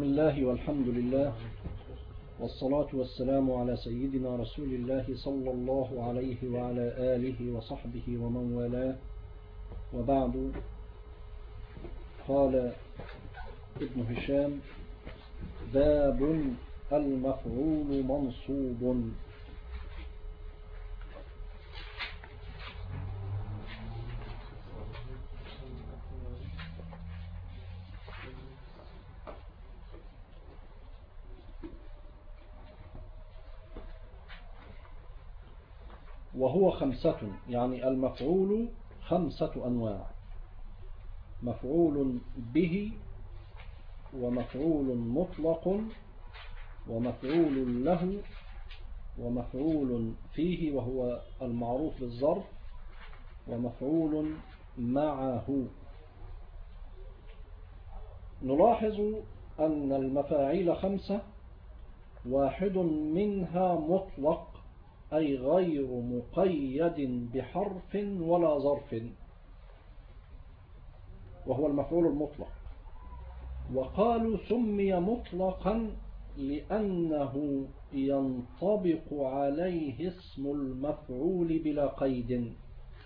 بسم الله والحمد لله والصلاة والسلام على سيدنا رسول الله صلى الله عليه وعلى آله وصحبه ومن والاه، وبعد. قال ابن هشام: باب المفعول منصوب. وهو خمسة، يعني المفعول خمسة أنواع: مفعول به، ومفعول مطلق، ومفعول له، ومفعول فيه وهو المعروف بالظرف، ومفعول معه. نلاحظ أن المفاعيل خمسة، واحد منها مطلق أي غير مقيد بحرف ولا ظرف، وهو المفعول المطلق. وقالوا سمي مطلقا لأنه ينطبق عليه اسم المفعول بلا قيد.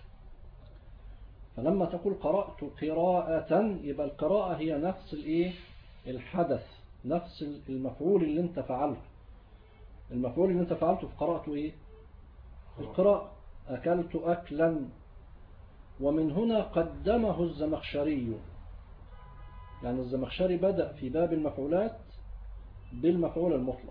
فلما تقول قرأت قراءة، يبقى القراءة هي نفس الحدث، نفس المفعول اللي انت فعلته. المفعول اللي انت فعلته في قراءته القراءة. أكلت أكلا، ومن هنا قدمه الزمخشري. يعني الزمخشري بدأ في باب المفعولات بالمفعول المطلق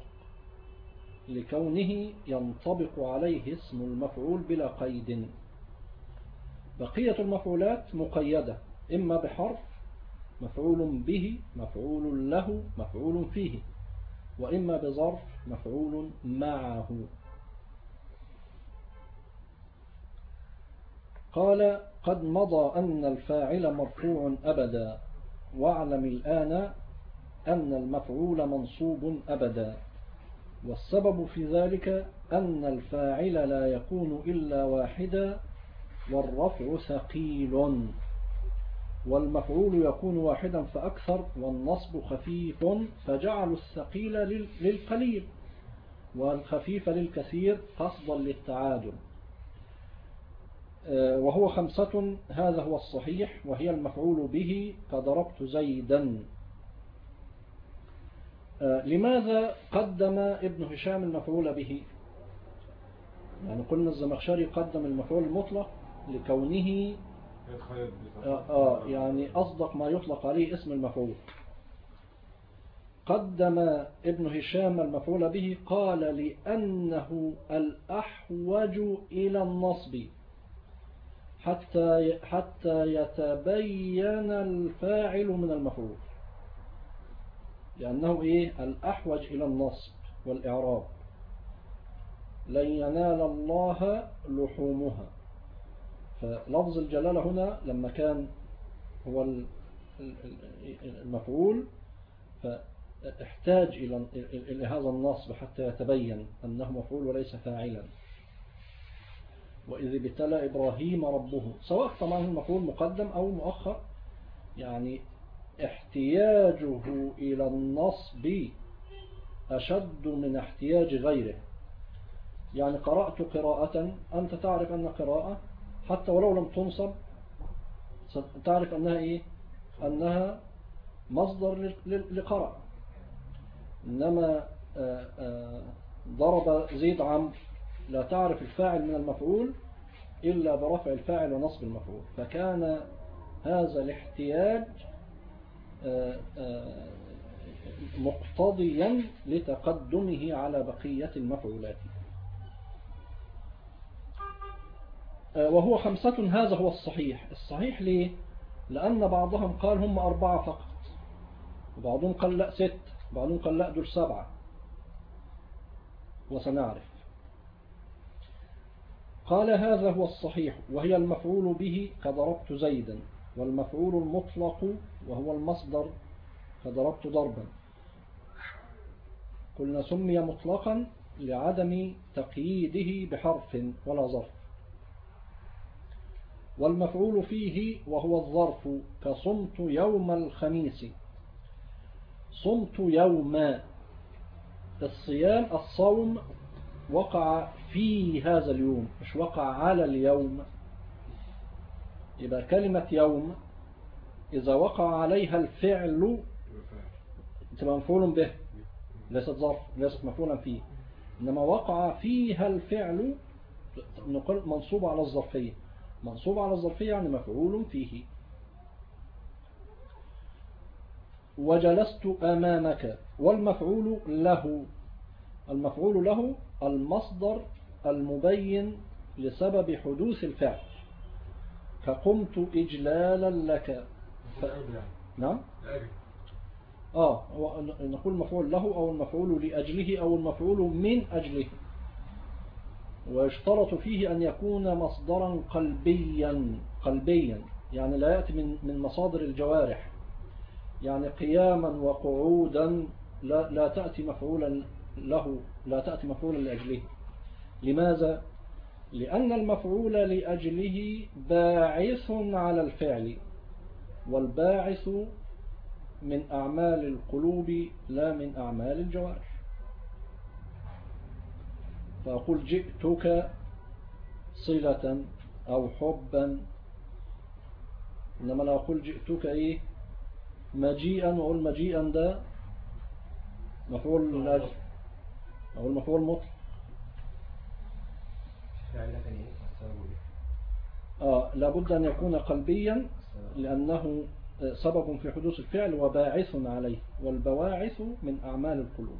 لكونه ينطبق عليه اسم المفعول بلا قيد. بقية المفعولات مقيدة، إما بحرف، مفعول به، مفعول له، مفعول فيه، وإما بظرف، مفعول معه. قال: قد مضى أن الفاعل مرفوع أبدا، واعلم الآن أن المفعول منصوب أبدا. والسبب في ذلك أن الفاعل لا يكون إلا واحدا، والرفع ثقيل، والمفعول يكون واحدا فأكثر، والنصب خفيف، فجعلوا الثقيل للقليل والخفيف للكثير قصدا للتعادل. وهو خمسة، هذا هو الصحيح، وهي المفعول به كضربت زيدا. لماذا قدم ابن هشام المفعول به؟ يعني قلنا الزمخشري قدم المفعول المطلق لكونه يعني أصدق ما يطلق عليه اسم المفعول. قدم ابن هشام المفعول به، قال: لأنه الأحوج إلى النصب حتى يتبين الفاعل من المفعول، لأنه الأحوج إلى النصب والإعراب. لن ينال الله لحومها، فلفظ الجلالة هنا لما كان هو المفعول فاحتاج إلى هذا النصب حتى يتبين أنه مفعول وليس فاعلا. وإذ ابتلى إبراهيم ربه، سواء طبعا المفعول مقدم أو مؤخر، يعني احتياجه إلى النصب أشد من احتياج غيره. يعني قرأت قراءة، أنت تعرف أن قراءة حتى ولو لم تنصب تعرف أنها أنها مصدر لقراءة. إنما ضرب زيد عمرو، لا تعرف الفاعل من المفعول إلا برفع الفاعل ونصب المفعول، فكان هذا الاحتياج مقتضيا لتقدمه على بقية المفعولات. وهو خمسة، هذا هو الصحيح. الصحيح ليه؟ لأن بعضهم قال هم 4 فقط، وبعضهم قال لا 6، وبعضهم قال لا دول 7، وسنعرف. قال: هذا هو الصحيح، وهي المفعول به كضربت زيدا، والمفعول المطلق وهو المصدر كضربت ضربا. قلنا سمي مطلقا لعدم تقييده بحرف ولا ظرف. والمفعول فيه وهو الظرف كصمت يوم الخميس. صمت يوما. الصيام الصوم وقع في هذا اليوم مش وقع على اليوم. يبقى كلمة يوم إذا وقع عليها الفعل تبقى مفعول به، ليست ظرف، ليست مفعولا فيه. إنما وقع فيها الفعل نقول منصوب على الظرفية. منصوب على الظرفية يعني مفعول فيه. وجلست أمامك. والمفعول له، المفعول له المصدر المبين لسبب حدوث الفعل، كقمت إجلالا لك. نعم. نقول المفعول له أو المفعول لأجله أو المفعول من أجله. ويشترط فيه أن يكون مصدرا قلبيا يعني لا يأتي من مصادر الجوارح. يعني قياما وقعودا لا تأتي مفعولا له، لا تأتي مفعولا لأجله. لماذا؟ لأن المفعول لأجله باعث على الفعل، والباعث من أعمال القلوب لا من أعمال الجوارح. فأقول جئتك صلة أو حبا، إنما لا أقول جئتك إيه مجيئا، وأقول مجيئا ده مفعول لأجل، أقول مفعول مطلق. لابد أن يكون قلبيا لأنه سبب في حدوث الفعل وباعث عليه، والبواعث من أعمال القلوب.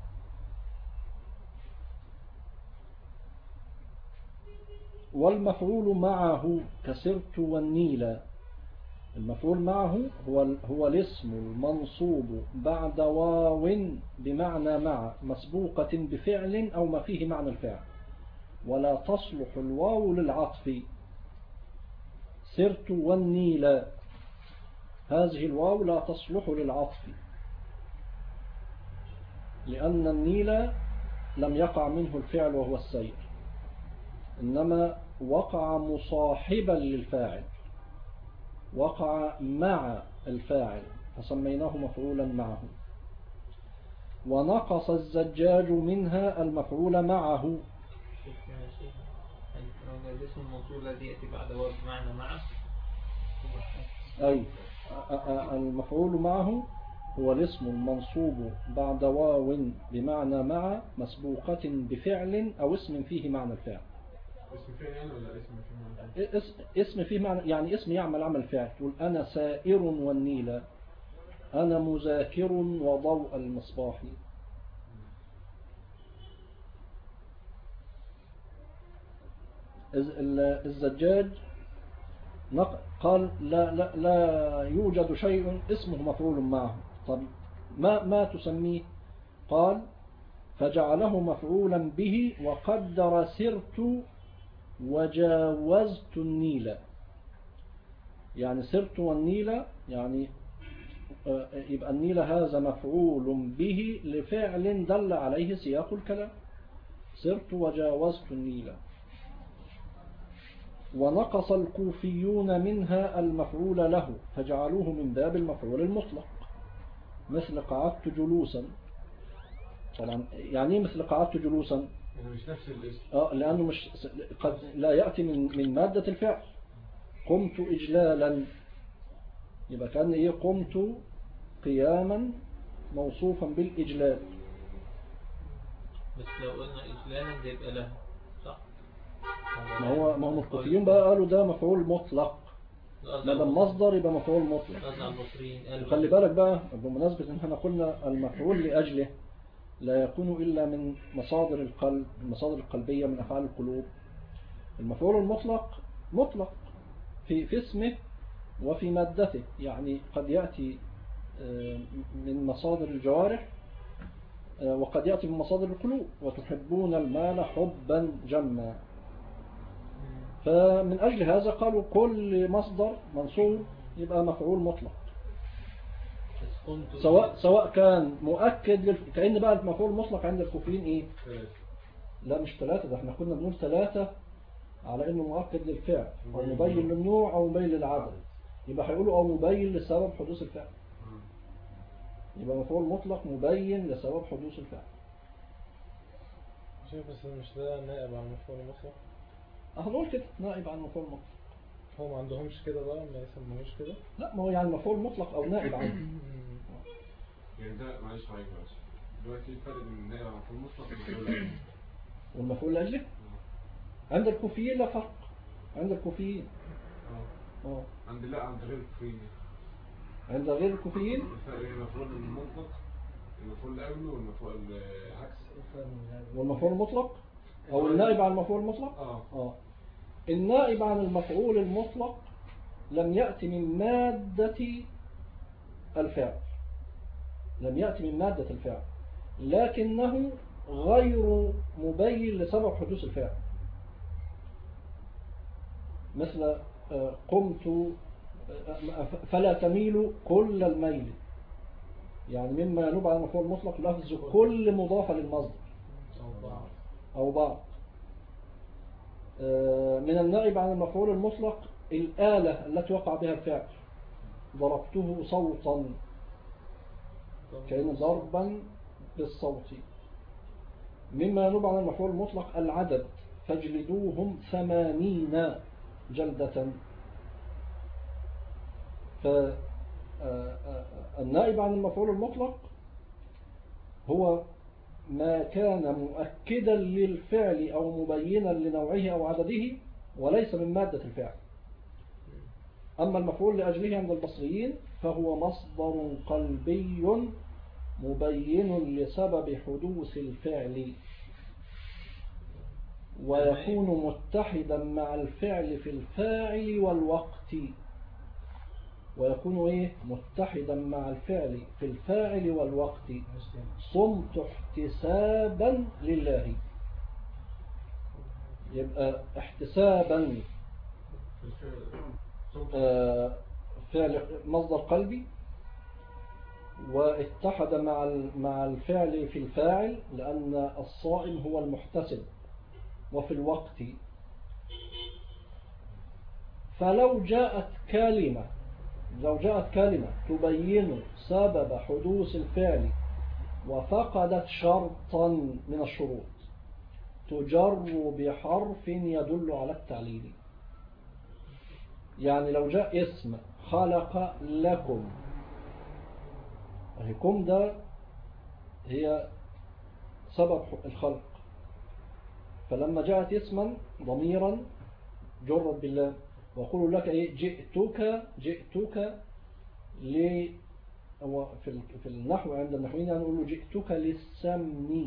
والمفعول معه كسرت والنيل. المفعول معه هو الاسم المنصوب بعد واو بمعنى مع مسبوقة بفعل أو ما فيه معنى الفعل، ولا تصلح الواو للعطف. سرت والنيل، هذه الواو لا تصلح للعطف لأن النيل لم يقع منه الفعل وهو السير، إنما وقع مصاحبا للفاعل، وقع مع الفاعل فسميناه مفعولا معه. ونقص الزجاج منها المفعول معه. الاسم الموصول الذي يأتي بعد واو بمعنى معه، أي المفعول معه هو الاسم المنصوب بعد واو بمعنى مع مسبوقة بفعل أو اسم فيه معنى الفعل. اسم فعل ولا اسم فيه معنى؟ اسم فيه معنى، يعني اسم يعمل عمل فعل. تقول أنا سائر والنيل، أنا مذاكر وضوء المصباح. الزجاج قال لا يوجد شيء اسمه مفعول معه. طب ما تسميه؟ قال فجعله مفعولا به وقدر سرت وجاوزت النيل. يعني سرت والنيل يعني يبقى النيل هذا مفعول به لفعل دل عليه سياق الكلام، سرت وجاوزت النيل. ونقص الكوفيون منها المفعول له فجعلوه من باب المفعول المطلق، مثل قعدت جلوسا. طبعا يعني مثل قعدت جلوسا مش نفس الاسم، لأنه مش قد لا يأتي من مادة الفعل. قمت إجلالا، يبقى كان إيه؟ قمت قياما موصوفا بالإجلال. بس لو قلنا إجلالا ده يبقى له، صح؟ ما هو الكوفيين بقى قالوا ده مفعول مطلق، ما دام مصدر يبقى مفعول مطلق. وخلي بالك بقى بمناسبة ان احنا قلنا المفعول لأجله لا يكون إلا من مصادر القلب، المصادر القلبية من أفعال القلوب. المفعول المطلق مطلق في اسمه وفي مادته، يعني قد يأتي من مصادر الجوارح وقد يأتي من مصادر القلوب. وتحبون المال حبا جما. فمن أجل هذا قالوا كل مصدر منصوب يبقى مفعول مطلق، سواء كان مؤكد كأن بقى المفعول المطلق عند الكوفيين إيه؟ لا مش ثلاثة، ده احنا كنا بنقول ثلاثة على إنه مؤكد للفعل أو مبين للنوع أو مبين للعدد، يبقى هيقولوا أو مبين لسبب حدوث الفعل. يبقى مفعول مطلق مبين لسبب حدوث الفعل. شوف بس مش ده نائب عن مفعول مطلق؟ هنقول كده نائب عن مفعول مطلق. هو ما عندهمش كده بقى، ما يسموهوش كده؟ لا، ما هو يعني مفعول مطلق او نائب عنه. يعني ده معلش معاك بس دلوقتي الفرق بين النائب عن مفعول مطلق والمفعول والمفعول لاجله عند الكوفيين لا فرق. عند الكوفيين عند غير الكوفيين. عند غير الكوفيين الفرق بين المفعول المطلق، المفعول قبله والمفعول عكس والمفعول المطلق او النائب عن المفعول المطلق. النائب عن المفعول المطلق لم يأتي من مادة الفعل، لم يأتي من مادة الفعل، لكنه غير مبين لسبب حدوث الفعل. مثل قمت فلا تميل كل الميل، يعني مما ينوب عن المفعول المطلق لفظ كل مضافة للمصدر أو بعض. من النائب عن المفعول المطلق الآلة التي وقع بها الفعل، ضربته صوتا، كأن ضربا بالصوت. مما ينوب عن المفعول المطلق العدد، فاجلدوهم 80 جلدة. فالنائب عن المفعول المطلق هو ما كان مؤكدا للفعل أو مبينا لنوعه أو عدده وليس من مادة الفعل. أما المفعول لأجله عند البصريين فهو مصدر قلبي مبين لسبب حدوث الفعل، ويكون متحدا مع الفعل في الفاعل والوقت. ويكون متحدا مع الفعل في الفاعل والوقت. صمت احتسابا لله، يبقى احتسابا فعل مصدر قلبي، واتحد مع الفعل في الفاعل لأن الصائم هو المحتسب، وفي الوقت. فلو جاءت كلمة تبين سبب حدوث الفعل وفقدت شرطا من الشروط تجر بحرف يدل على التعليل. يعني لو جاء اسم خلق لكم، كم ده هي سبب الخلق، فلما جاءت اسما ضميرا جرت بالله، وأقول لك جئتك في النحو عند النحويين يعني نقول له جئتك للسمن،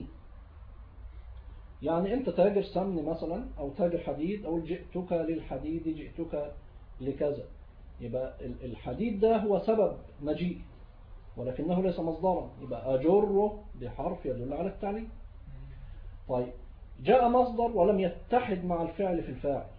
يعني أنت تاجر سمن مثلا أو تاجر حديد، أو جئتك للحديد، جئتك لكذا. يبقى الحديد ده هو سبب مجيء ولكنه ليس مصدرا، يبقى أجره بحرف يدل على التعليل. طيب جاء مصدر ولم يتحد مع الفعل في الفاعل،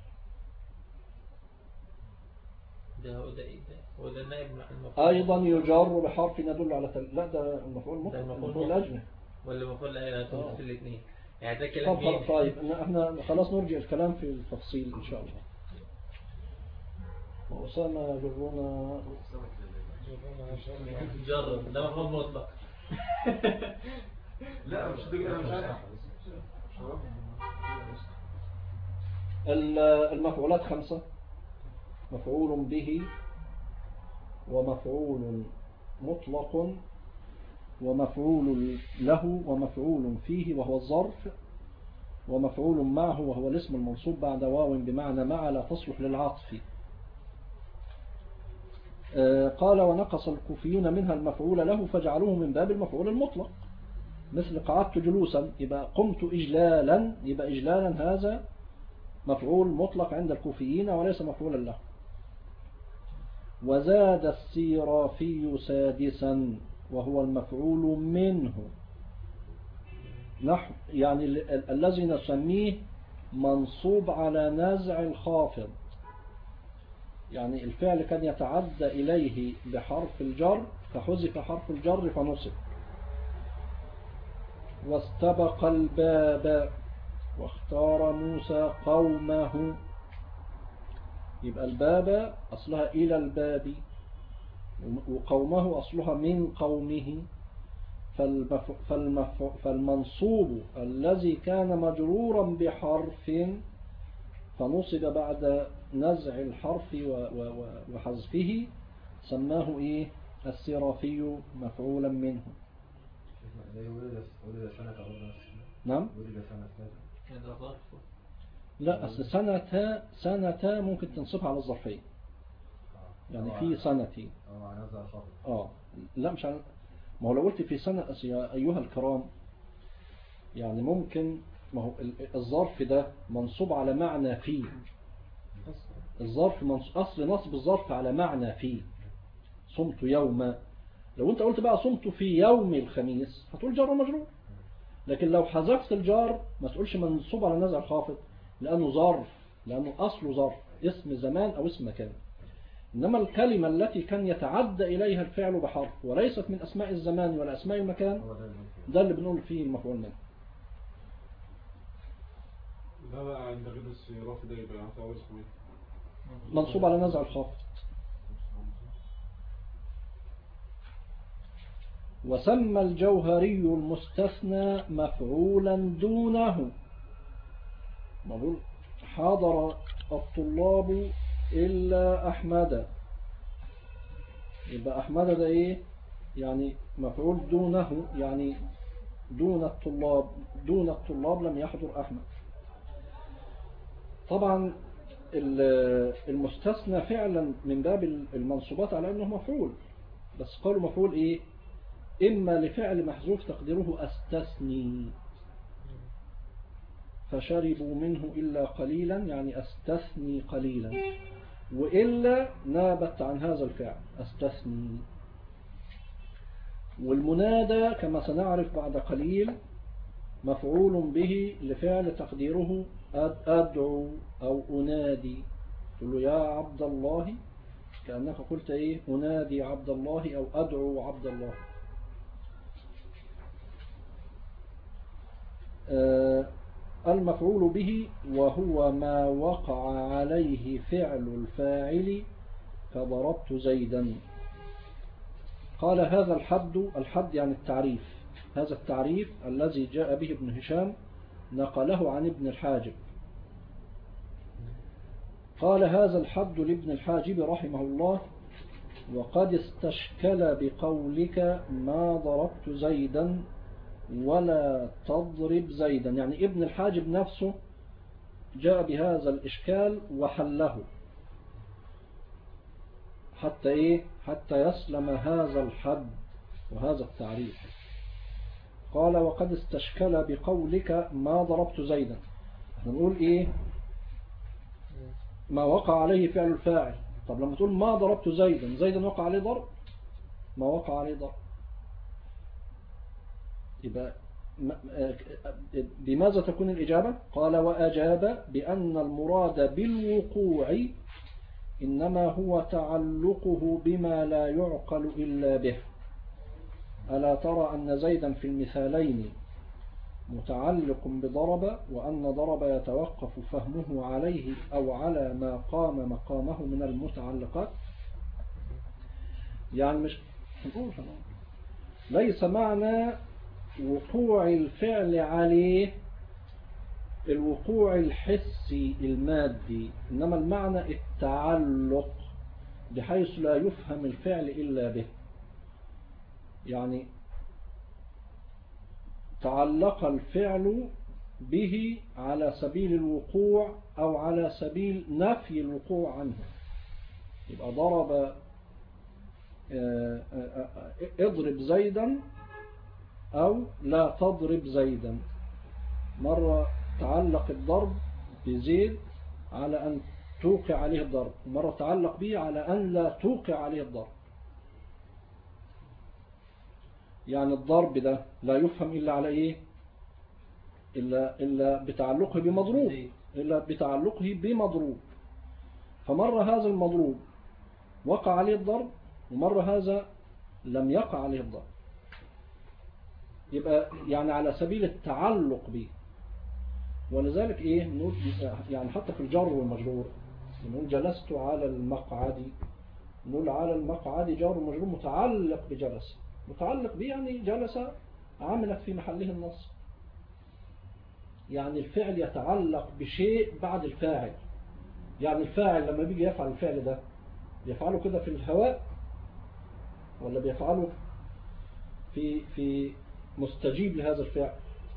هو ده النائب أيضا يجر بحرف يدل على لا ده المفعول مطلق، المفعول الأجنبي ولا المفعول الأجنبي في الاثنين، يعني ده كلام طيب احنا خلاص نرجع الكلام في التفصيل إن شاء الله. وأسامة يجرون جرب، ده مفعول مطلق. لا مش ده، انا مش عارف. المفعولات 5: مفعول به، ومفعول مطلق، ومفعول له، ومفعول فيه وهو الظرف، ومفعول معه وهو الاسم المنصوب بعد واو بمعنى مع لا تصلح للعطف. قال ونقص الكوفيون منها المفعول له فجعلوه من باب المفعول المطلق، مثل قعدت جلوسا، يبقى قمت إجلالا، يبقى إجلالا هذا مفعول مطلق عند الكوفيين وليس مفعولا له. وزاد السيرافي سادسا وهو المفعول منه، نحو يعني الذي نسميه منصوب على نزع الخافض، يعني الفعل كان يتعدى إليه بحرف الجر فحذف حرف الجر فنصب. واستبق الباب واختار موسى قومه، يبقى الباب أصلها إلى الباب، وقومه أصلها من قومه، فالمنصوب الذي كان مجرورا بحرف فنصب بعد نزع الحرف وحذفه سماه إيه؟ السرافي مفعولا منه. ولد سنة أو نعم. ولد سنة هذا ظرف. لا، أصل سنة ممكن تنصبها على الظرفية، يعني في سنتي. نزع الخافض. لا مش على، ما هو لو قلت في سنة يا أيها الكرام يعني ممكن، ما هو الظرف ده منصوب على معنى فيه. الظرف أصل نصب الظرف على معنى فيه. صمت يوما، لو انت قلت بقى صمت في يوم الخميس هتقول جار ومجرور، لكن لو حذفت الجار ما تقولش منصوب على نزع الخافض، لأنه ظرف، لأنه أصله ظرف، اسم زمان أو اسم مكان. إنما الكلمة التي كان يتعدى إليها الفعل بحرف وليست من أسماء الزمان ولا أسماء المكان، ده اللي بنقول فيه المفعول منه. ده بقى عند غير الصراف ده يبقى هتعوز اسمه ايه؟ منصوب على نزع الخافض. وسمى الجوهري المستثنى مفعولا دونه. نقول حضر الطلاب إلا أحمد، يبقى أحمد ده إيه؟ يعني مفعول دونه، يعني دون الطلاب لم يحضر أحمد. طبعا المستثنى فعلا من باب المنصوبات على أنه مفعول، بس قالوا مفعول إيه؟ إما لفعل محذوف تقديره أستثني، فشربوا منه إلا قليلا يعني أستثني قليلا، وإلا نابت عن هذا الفعل أستثني. والمنادى كما سنعرف بعد قليل مفعول به لفعل تقديره أدعو أو أنادي، تقول له يا عبد الله كأنك قلت إيه؟ أنادي عبد الله أو أدعو عبد الله. المفعول به وهو ما وقع عليه فعل الفاعل كضربت زيدا. قال هذا الحد يعني التعريف، هذا التعريف الذي جاء به ابن هشام نقله عن ابن الحاجب. قال هذا الحد لابن الحاجب رحمه الله: وقد استشكل بقولك ما ضربت زيدا ولا تضرب زيدا، يعني ابن الحاجب نفسه جاء بهذا الإشكال وحله حتى إيه؟ حتى يسلم هذا الحد وهذا التعريف. قال وقد استشكل بقولك ما ضربت زيدا، نقول إيه؟ ما وقع عليه فعل الفاعل. طب لما تقول ما ضربت زيدا، زيدا وقع عليه ضرب؟ ما وقع عليه ضرب. يبقى بماذا تكون الإجابة؟ قال وأجاب بأن المراد بالوقوع إنما هو تعلقه بما لا يعقل إلا به. ألا ترى أن زيدا في المثالين متعلق بضرب، وأن ضرب يتوقف فهمه عليه أو على ما قام مقامه من المتعلقات. يعني مش ليس معنى وقوع الفعل عليه الوقوع الحسي المادي، إنما المعنى التعلق بحيث لا يفهم الفعل إلا به. يعني تعلق الفعل به على سبيل الوقوع أو على سبيل نفي الوقوع عنه. يبقى ضرب اضرب زيدا أو لا تضرب زيدا. مرة تعلق الضرب بزيد على أن توقع عليه الضرب، ومرة تعلق به على أن لا توقع عليه الضرب. يعني الضرب ده لا يفهم إلا على إيه؟ إلا بتعلقه بمضروب، إلا بتعلقه بمضروب. فمرة هذا المضروب وقع عليه الضرب، ومرة هذا لم يقع عليه الضرب. يبقى يعني على سبيل التعلق به. ولذلك إيه نقول يعني حتى في الجر والمجرور نقول جلست على المقعد، نقول على المقعد جار ومجرور متعلق بجلس، متعلق به يعني جلس عملت في محله النصب، يعني الفعل يتعلق بشيء بعد الفاعل. يعني الفاعل لما بيجي يفعل الفعل ده بيفعله كده في الهواء ولا بيفعله في مستجيب لهذا الفعل؟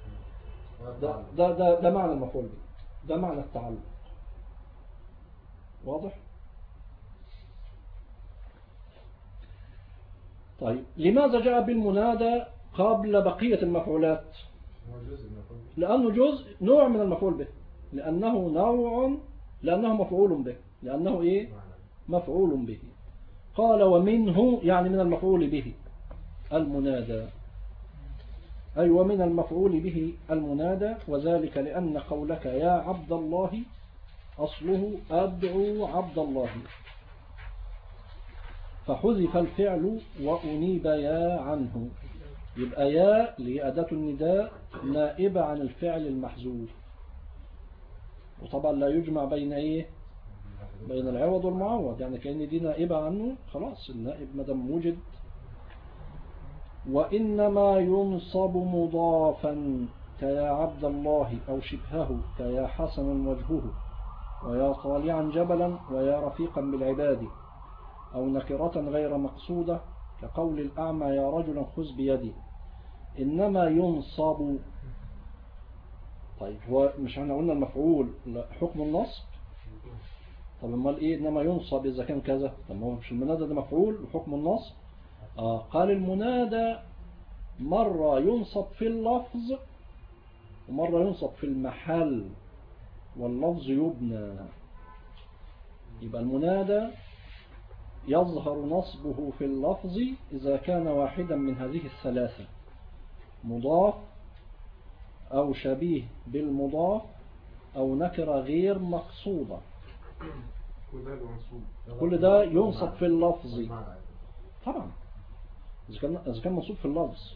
ده معنى المفعول به، ده معنى التعلق. واضح؟ طيب لماذا جاء بالمنادى قبل بقية المفعولات؟ لأنه جزء نوع من المفعول به، لأنه مفعول به، لأنه إيه؟ مفعول به. قال ومنه يعني من المفعول به المنادى، أي ومن المفعول به المنادى، وذلك لأن قولك يا عبد الله أصله أدعو عبد الله، فحذف الفعل وأنيب يا عنه، يبقى يا لأداة النداء نائبة عن الفعل المحذوف. وطبعا لا يجمع بين إيه؟ بين العوض والمعوض، يعني كأن دي نائبة عنه، خلاص النائب مدام وجد. وإنما ينصب مضافا كيا عبد الله أو شبهه كيا حسن وجهه ويا طالعا جبلا ويا رفيقا بالعباد، أو نكرة غير مقصودة كقول الأعمى يا رجلا خذ بيدي. إنما ينصب، طيب هو مش احنا قلنا المفعول حكم النصب؟ طب امال ايه انما ينصب اذا كان كذا؟ طب ما هو مش المنادى ده مفعول وحكم النصب؟ قال المنادى مرة ينصب في اللفظ ومرة ينصب في المحل، واللفظ يبنى. يبقى المنادى يظهر نصبه في اللفظ إذا كان واحدا من هذه الثلاثة: مضاف أو شبيه بالمضاف أو نكرة غير مقصودة. كل ده ينصب في اللفظ طبعا إذا كان منصوب في اللفظ.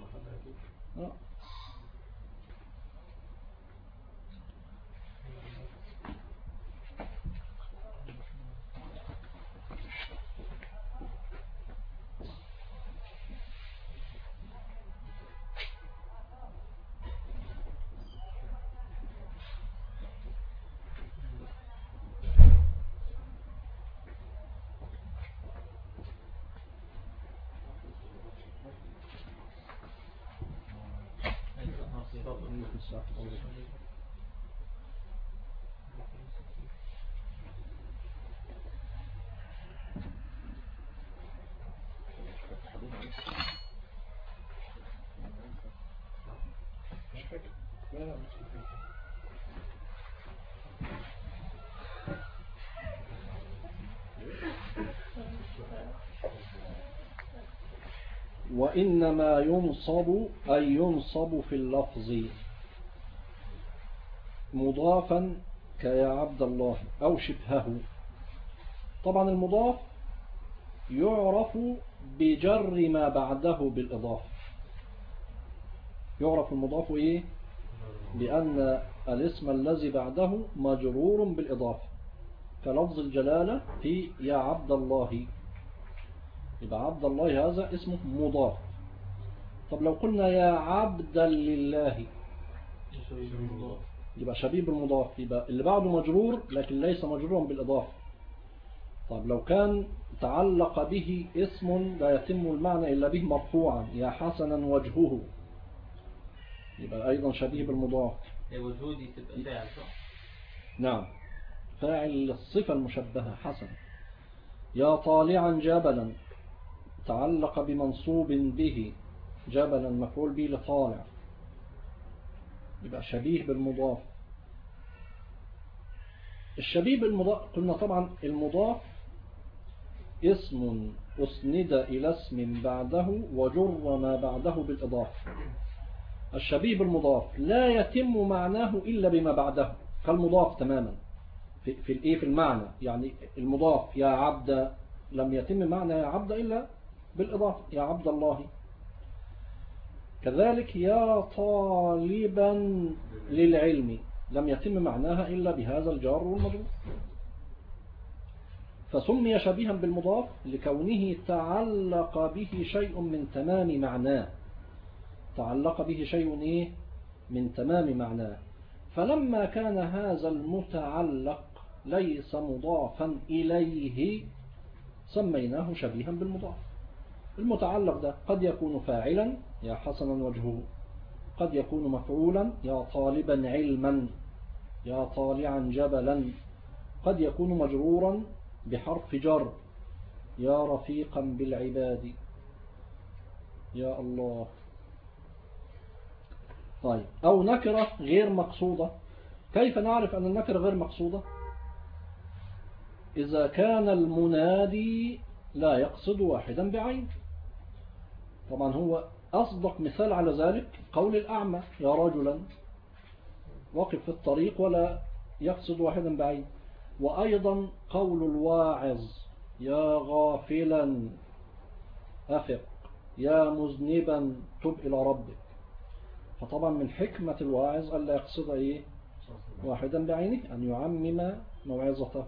وإنما ينصب أي ينصب في اللفظ مضافا كيا عبد الله أو شبهه. طبعا المضاف يعرف بجر ما بعده بالإضافة. يعرف المضاف إيه؟ بأن الاسم الذي بعده مجرور بالإضافة، كلفظ الجلالة في يا عبد الله، يبقى عبد الله هذا اسمه مضاف. طب لو قلنا يا عبدا لله يبقى شبيه بالمضاف، يبقى اللي بعده مجرور لكن ليس مجرورا بالإضافة. طب لو كان تعلق به اسم لا يتم المعنى إلا به مرفوعا، يا حسنا وجهه، يبقى أيضا شبيه بالمضاف. وجهه دي تبقى فاعل صح؟ نعم، فاعل الصفة المشبهة حسن. يا طالعا جبلا تعلق بمنصوب به، جبلا مفعول به لطالع، يبقى شبيه بالمضاف. الشبيه بالمضاف قلنا طبعا المضاف اسم أسند إلى اسم بعده وجر ما بعده بالإضافة. الشبيه بالمضاف لا يتم معناه إلا بما بعده، كالمضاف تماما في المعنى. يعني المضاف يا عبد لم يتم معنى يا عبد إلا بالإضافة، يا عبد الله. كذلك يا طالبا للعلم لم يتم معناها إلا بهذا الجار والمجرور، فسمي شبيها بالمضاف لكونه تعلق به شيء من تمام معناه. تعلق به شيء إيه من تمام معناه. فلما كان هذا المتعلق ليس مضافا إليه سميناه شبيها بالمضاف. المتعلق ده قد يكون فاعلا يا حسنا وجهه، قد يكون مفعولا يا طالبا علما، يا طالعا جبلا، قد يكون مجرورا بحرف جر يا رفيقا بالعباد، يا الله. طيب أو نكرة غير مقصودة. كيف نعرف أن النكرة غير مقصودة؟ إذا كان المنادي لا يقصد واحدا بعين. طبعا هو أصدق مثال على ذلك قول الأعمى يا رجلا، وقف في الطريق ولا يقصد واحدا بعين. وأيضا قول الواعظ يا غافلا أفق، يا مذنبا تب إلى ربك. فطبعا من حكمة الواعظ ألا يقصد إيه واحدا بعينه، أن يعمم موعظته.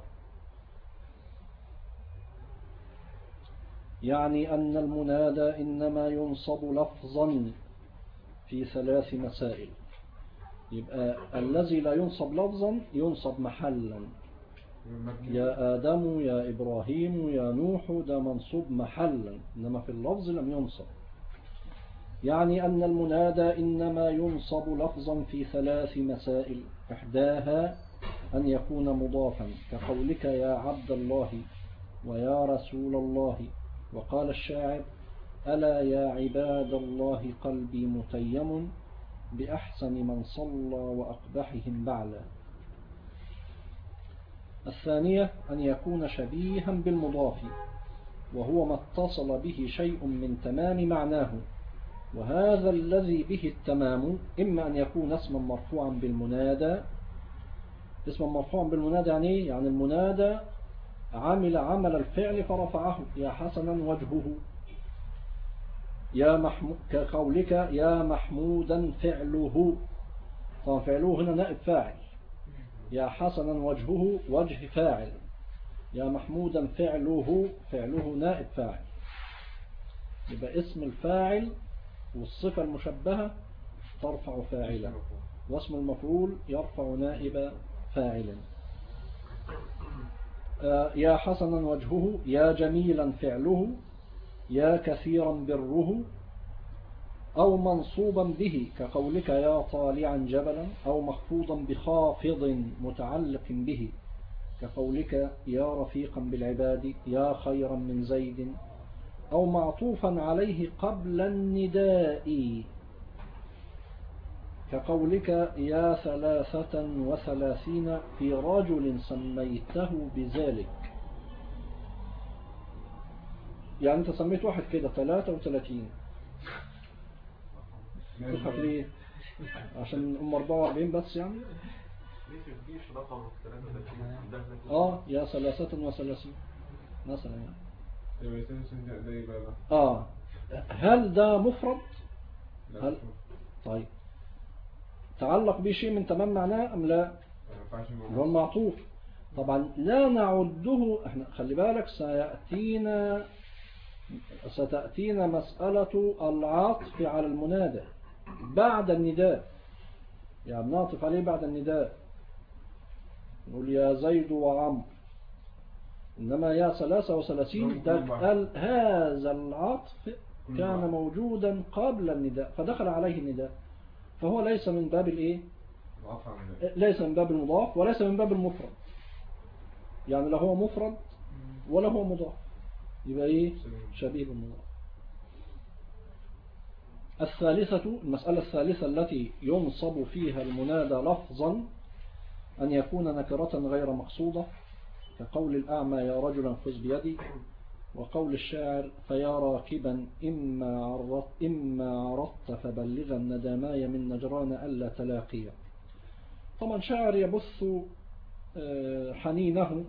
يعني أن المنادى إنما ينصب لفظا في 3 مسائل. يبقى الذي لا ينصب لفظا ينصب محلا. يا آدم يا إبراهيم يا نوح ده منصوب محلا، إنما في اللفظ لم ينصب. يعني أن المنادى إنما ينصب لفظا في 3 مسائل، إحداها أن يكون مضافا كقولك يا عبد الله ويا رسول الله. وقال الشاعر ألا يا عباد الله قلبي متيم بأحسن من صلى وأقبحهم بعلا. الثانية أن يكون شبيها بالمضاف، وهو ما اتصل به شيء من تمام معناه. وهذا الذي به التمام إما أن يكون اسما مرفوعا بالمنادى. اسما مرفوعا بالمنادى يعني إيه؟ يعني المنادى عمل عمل الفعل فرفعه يا حسنا وجهه، يا محمود كقولك يا محمودا فعله. طبعا فعله هنا نائب فاعل، يا حسنا وجهه وجه فاعل، يا محمودا فعله نائب فاعل. يبقى اسم الفاعل والصفة المشبهة ترفع فاعلا، واسم المفعول يرفع نائب فاعلا. يا حسنا وجهه، يا جميلا فعله، يا كثيرا بره. أو منصوبا به كقولك يا طالعا جبلا، أو مخفوضا بخافض متعلق به كقولك يا رفيقا بالعباد، يا خيرا من زيد. أو معطوفا عليه قبل النداء كقولك يا 33 في رجل سميته بذلك. يعني انت سميت واحد كده 33، تضحك ليه؟ عشان 44 بس يعني؟ يا 33 مثلا يعني. هل ده مفرد؟ هل طيب تعلق به شيء من تمام معناه أم لا؟ هو المعطوف. طبعا لا نعده، احنا خلي بالك ستأتينا مسألة العطف على المنادى بعد النداء، يعني نعطف عليه بعد النداء نقول يا زيد وعمر. إنما يا 33 هذا العطف كان موجودا قبل النداء فدخل عليه النداء، فهو ليس من باب الايه؟ ليس من باب المضاف وليس من باب المفرد، يعني لا هو مفرد ولا هو مضاف، يبقى ايه؟ شبيه بالمضاف. المسألة الثالثة التي ينصب فيها المنادى لفظا أن يكون نكرة غير مقصودة كقول الأعمى يا رجلا خذ بيدي، وقول الشاعر فيا راكبا إما عرضت فبلغا نداماي من نجران ألا تلاقيا. طبعا شاعر يبث حنينه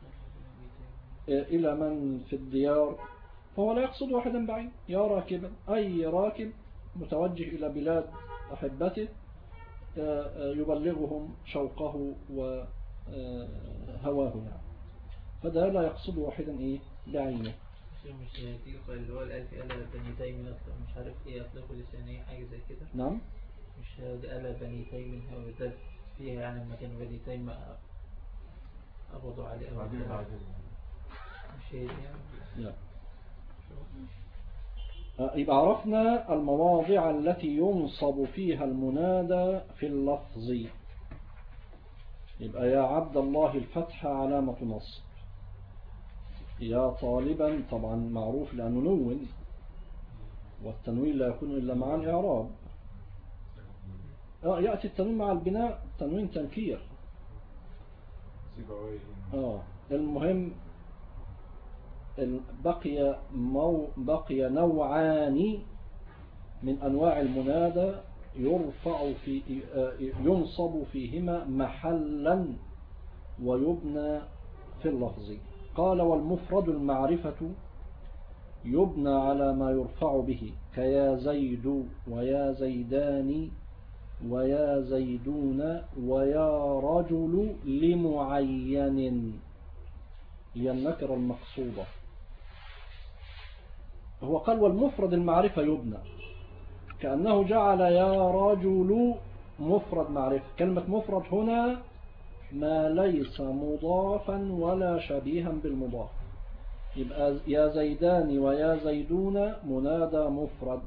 إلى من في الديار، فهو لا يقصد واحدا بعين. يا راكبا أي راكب متوجه إلى بلاد أحبته يبلغهم شوقه وهواه يعني، فده لا يقصد واحدا إيه بعينه. مش تيجي اللي هو الألف ألا بني تيم مش عارف إيه أطلقوا لسانية حاجة زي كده. نعم. مش ألا بني تيم هو ده فيها يعني لما كان بني تيم أبضوا عليه بعدين مش هي دي يعني. لا. يبقى عرفنا المواضع التي ينصب فيها المنادى في اللفظ. يبقى يا عبد الله الفتح علامة نصب، يا طالبا طبعا معروف لأنه نون، والتنوين لا يكون إلا مع الإعراب. يأتي التنوين مع البناء، تنوين تنكير. المهم بقي نوعان من أنواع المنادى ينصب فيهما محلا ويبنى في اللفظ. قال والمفرد المعرفة يبنى على ما يرفع به كيا زيد ويا زيدان ويا زيدون ويا رجل لمعين، هي النكرة المقصودة. هو قال والمفرد المعرفة يبنى، كأنه جعل يا رجل مفرد معرفة. كلمة مفرد هنا ما ليس مضافا ولا شبيها بالمضاف، يبقى يا زيدان ويا زيدون منادى مفرد.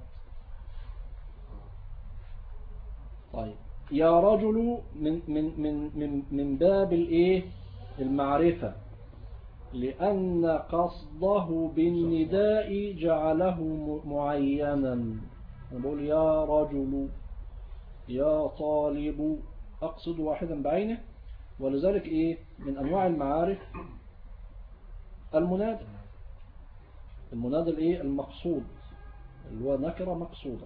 طيب يا رجل من باب الايه المعرفة، لأن قصده بالنداء جعله معينا. نقول يا رجل يا طالب، أقصد واحدا بعينه، ولذلك إيه من أنواع المعارف المنادى الإيه المقصود اللي هو نكرة مقصودة.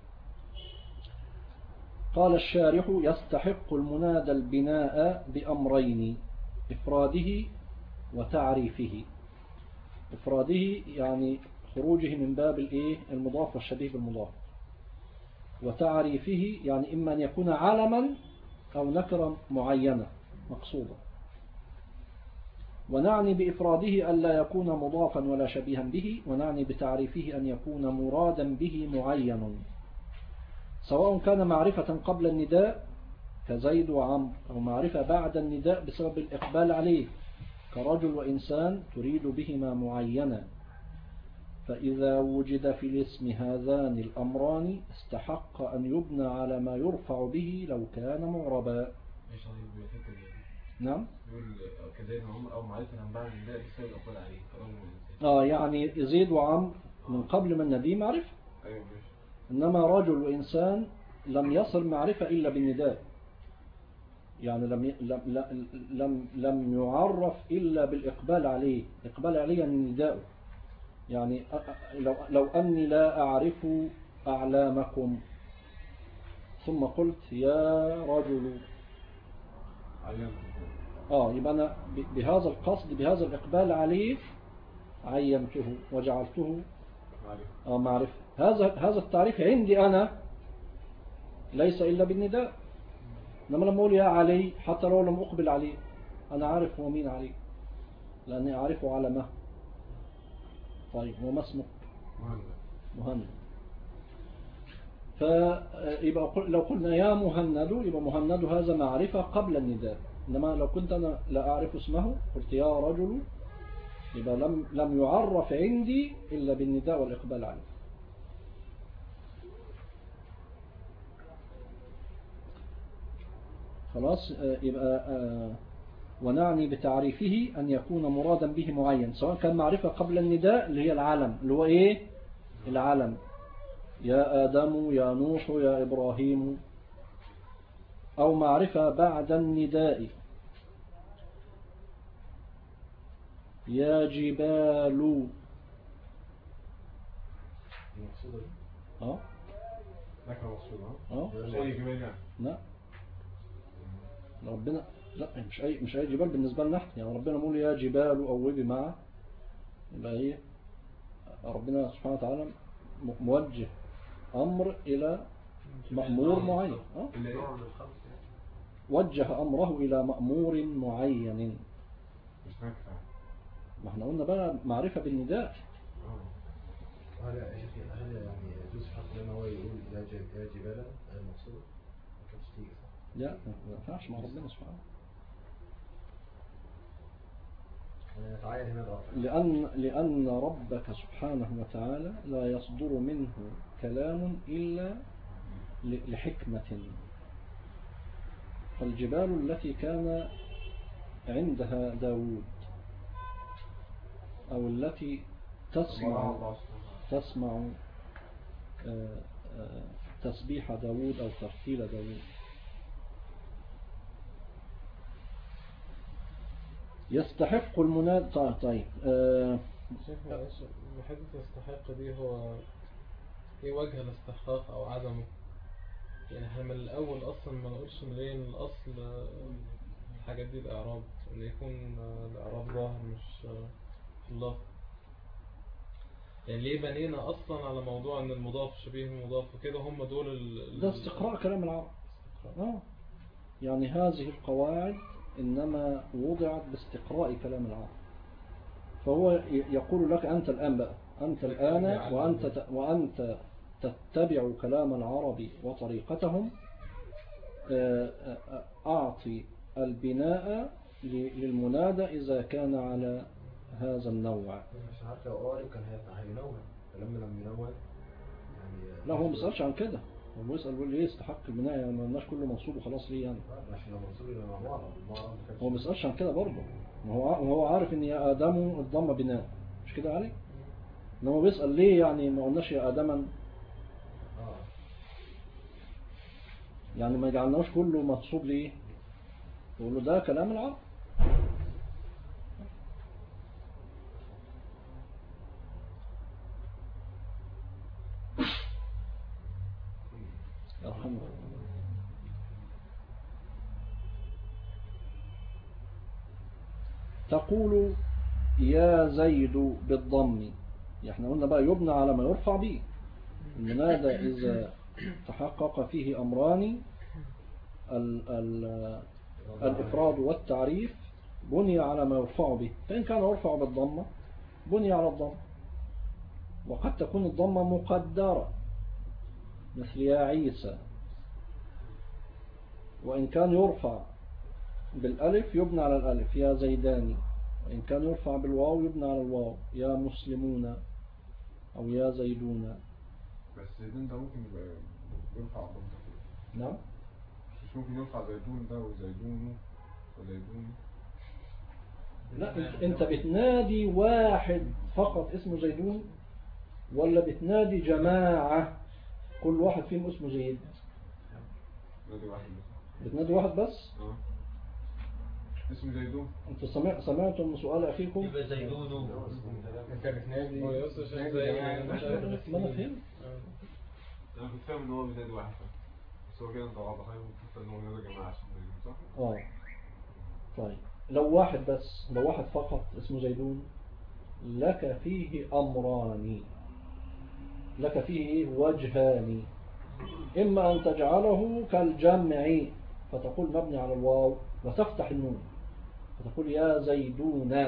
قال الشارح يستحق المنادى البناء بأمرين: إفراده وتعريفه. إفراده يعني خروجه من باب الإيه المضاف والشبيه بالمضاف، وتعريفه يعني إما أن يكون علما أو نكرة معينة مقصودة. ونعني بإفراده ألا يكون مضافا ولا شبيها به، ونعني بتعريفه أن يكون مرادا به معين، سواء كان معرفة قبل النداء كزيد وعمر، أو معرفة بعد النداء بسبب الإقبال عليه كرجل وإنسان تريد بهما معينا. فإذا وجد في الاسم هذان الأمران استحق أن يبنى على ما يرفع به لو كان معربا. نعم. يقول كزيد وعمر أو معرفة عن بعد النداء بسبب الإقبال عليه كرجل وإنسان. يعني زيد وعمر من قبل ما النداء معرفة. أيوة ماشي. إنما رجل وإنسان لم يصل معرفة إلا بالنداء، يعني لم يعرف إلا بالإقبال عليه. إقبال عليه يعني النداء. يعني لو أني لا أعرف أعلامكم ثم قلت يا رجل، يبقى أنا بهذا القصد بهذا الإقبال عليه عينته وجعلته معرفة. هذا التعريف عندي أنا ليس إلا بالنداء. إنما لما أقول يا علي حتى لو لم أقبل عليه أنا عارف هو مين علي، لأني أعرفه على ما. طيب هو ما اسمه؟ مهند. فيبقى لو قلنا يا مهند يبقى مهند هذا معرفة قبل النداء. إنما لو كنت أنا لا أعرف اسمه قلت يا رجل يبقى لم يعرف عندي إلا بالنداء والإقبال عليه. خلاص. يبقى ونعني بتعريفه أن يكون مرادا به معين، سواء كان معرفة قبل النداء اللي هي العلم، اللي هو إيه العلم، يا آدم يا نوح يا إبراهيم، أو معرفة بعد النداء يا جبال. لا ربنا لا مش أي جبال بالنسبة لنا احنا، يعني ربنا يقول يا جبال أوبي معه، يبقى ايه ربنا سبحانه وتعالى موجه أمر إلى مأمور معين. وجه أمره إلى مأمور معين. ما احنا قلنا بقى معرفة بالنداء. هل يعني يجوز في حق لما هو يقول يا جبالا المقصود ما كانتش تيجي صح؟ لا ما ينفعش مع ربنا سبحانه. نتعين هنا الرب. لأن ربك سبحانه وتعالى لا يصدر منه كلام إلا لحكمة. فالجبال التي كان عندها داود أو التي تسمع تسبيح داود أو ترتيل داود يستحق المناد. طيب شيخ معلش، حتة الاستحقاق دي هو ايه وجه الاستحقاق او عدمه؟ يعني احنا من الاول اصلا ما نقولش ليه ان الاصل الحاجات دي الاعراب، ان يكون الاعراب ظاهر مش في اللفظ. يعني ليه بنينا اصلا على موضوع ان المضاف شبيه المضاف وكده؟ هم دول ده استقراء كلام العرب. يعني هذه القواعد إنما وضعت باستقراء كلام العرب. فهو يقول لك أنت الآن بقى، أنت الآن وأنت تتبع كلام العرب وطريقتهم، أعطي البناء للمنادى إذا كان على هذا النوع. مش عارف لو قارب كان هينوع، فلما لم ينوع يعني لا هو ما بيسألش عن كده، هو بيسأل بيقول ليه استحق البناء، يعني ما قلناش كله منصوب وخلاص ليه يعني. عشان لو منصوب يبقى مع بعض. هو ما بيسألش عن كده برضه، هو عارف ان يا آدم الضم بناء، مش كده علي؟ انما بيسأل ليه يعني ما قلناش يا آدما، يعني ما جعلناش كله منصوب ليه؟ يقول له ده كلام العرب. الحمد لله. تقول يا زيد بالضم، احنا قلنا بقى يبنى على ما يرفع به. المنادى إذا تحقق فيه أمران، الإفراد والتعريف، بني على ما يرفع به. فإن كان يرفع بالضمة بني على الضمة، وقد تكون الضمة مقدرة مثل يا عيسى. وإن كان يرفع بالألف يبنى على الألف يا زيداني، وإن كان يرفع بالواو يبنى على الواو يا مسلمون أو يا زيدون. بس زيدون ده ممكن يبقى يرفع ضمته. نعم مش ممكن يرفع زيدون ده وزيدون وزيدون. لا انت بتنادي واحد فقط اسمه زيدون، ولا بتنادي جماعة كل واحد فيهم اسمه زيد؟ نادي واحد بس. بتنادي واحد بس؟ اسمه زيدون. انت سمعتم من سؤال اخيكم؟ يبقى زيدون. انت بتنادي هو يوصل شيء زي ما انا فهمت. انا كنت فاهم ان هو بينادي واحد بس هو كده انت واضح ان هو بينادي جماعة عشان زيدون صح؟ طيب لو واحد بس، لو واحد فقط اسمه زيدون، لك فيه أمران، لك فيه وجهان. إما أن تجعله كالجمع فتقول مبني على الواو وتفتح النون فتقول يا زيدون،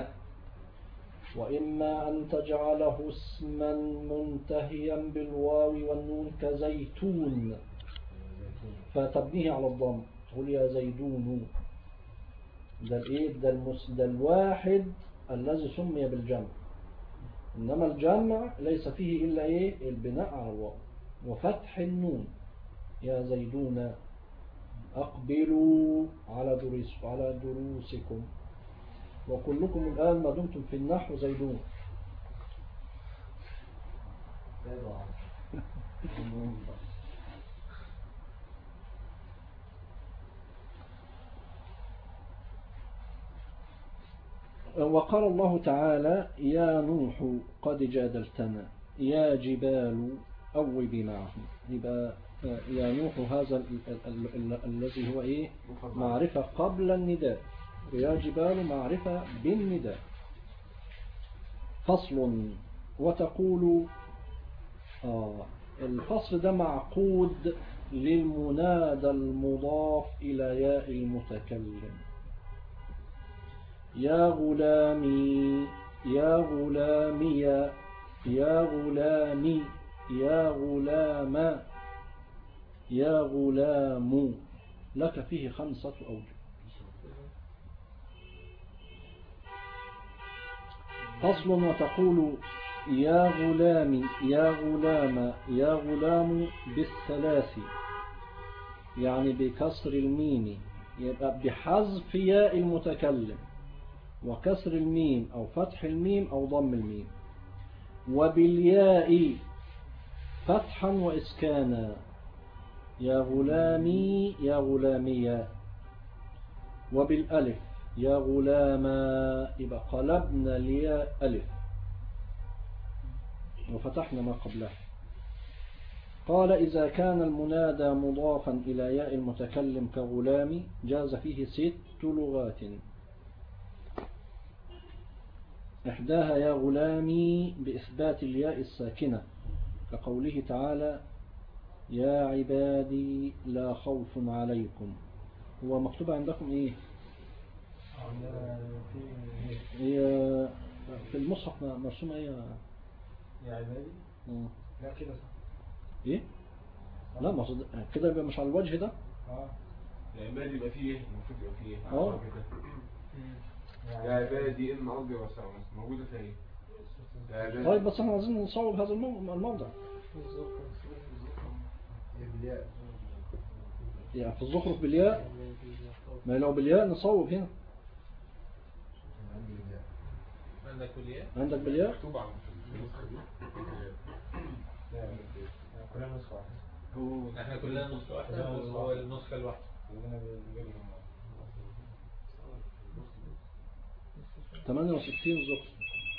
وإما أن تجعله اسما منتهيا بالواو والنون كزيتون فتبنيه على الضم تقول يا زيدون. ده الايه ده الواحد الذي سمي بالجمع، انما الجمع ليس فيه الا ايه البناء على الواو وفتح النون. يا زيدون اقبلوا على دروسكم، وكلكم الان ما دمتم في النحو زيدون. وقال الله تعالى يا نوح قد جادلتنا يا جبال أوبي معه. يبقى يا نوح هذا الذي هو إيه معرفة قبل النداء، ويا جبال معرفة بالنداء. فصل. وتقول الفصل ده معقود للمنادى المضاف إلى ياء المتكلم. يا غلامي يا غلامي يا غلامي، يا غلام، يا غلام، لك فيه 5 أوجه. فصل. وتقول يا غلامي، يا غلام، يا غلام بالثلاث، يعني بكسر الميم، يبقى بحذف ياء المتكلم وكسر الميم أو فتح الميم أو ضم الميم، وبالياء فتحا وإسكانا، يا غلامي، يا غلامية، وبالألف يا غلاما، يبقى قلبنا الياء ألف وفتحنا ما قبله. قال إذا كان المنادى مضافا إلى ياء المتكلم كغلام جاز فيه 6 لغات. إحداها يا غلامي بإثبات الياء الساكنة كقوله تعالى يا عبادي لا خوف عليكم. هو مكتوب عندكم إيه؟ هي في المصحف مرسومة إيه يا عبادي؟ لا كده صح. إيه؟ لا مقصود كده يبقى مش على الوجه ده. يا عبادي يبقى فيه ايه؟ المفروض يبقى فيه ايه؟ اه يا عبادي ان ارضي واسعة موجودة فين؟ يا عبادي. طيب بس احنا عايزين نصوب هذا الموضع. بالياء. يعني في الزخرف بالياء، ما لو بالياء نصوب هنا. عندك بالياء؟ عندك بالياء؟ مكتوب عندي في النسخة دي. كلنا نسخة واحدة. احنا كلنا نسخة واحدة وهو النسخة الواحدة. 68 زخرف.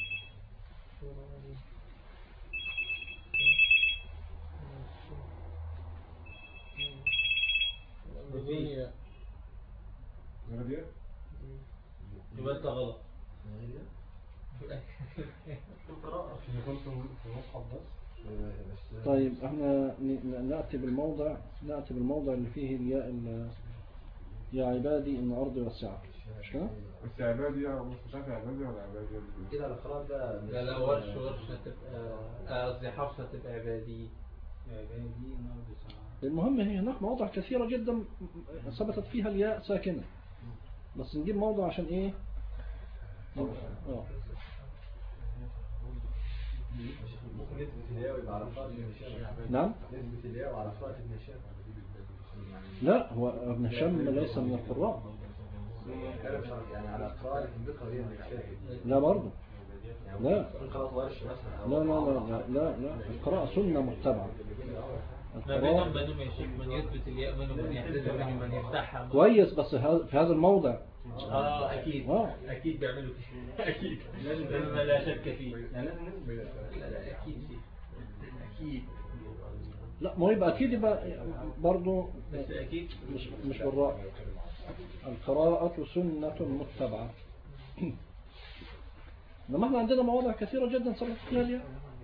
يبقى انت غلط. طيب احنا نأتي بالموضع اللي فيه الياء يا عبادي ان ارضي واسعة. مش كده؟ بس عبادي مش عارف عبادي ولا عبادي كده القراءة ده لا لا ورش هتبقى قصدي حفص هتبقى عبادي. المهم هي هناك مواضع كثيرة جدا ثبتت فيها الياء ساكنة، بس نجيب موضع عشان ايه؟ ممكن نثبت الياء ويبقى على قراءة ابن هشام. نعم؟ نثبت الياء وعلى قراءة ابن هشام. لا هو ابن هشام ليس من القراء. يعني على قراءة لكن بقرأ ابن هشام. لا برضه. لا قراءة ورش مثلا. لا لا لا لا لا القراءة سنة متبعة. ما بينهم يا شيخ من يثبت الياء منهم من يحذفها منهم من يفتحها. كويس بس في هذا الموضع. اكيد اكيد بيعملوا كده. اكيد ما لا شك فيه. لا اكيد فيه. اكيد. لا ما يبقى اكيد يبقى برضه بس اكيد مش بالراء. القراءة سنة متبعة. انما احنا عندنا مواضع كثيرة جدا صارت فيها الياء.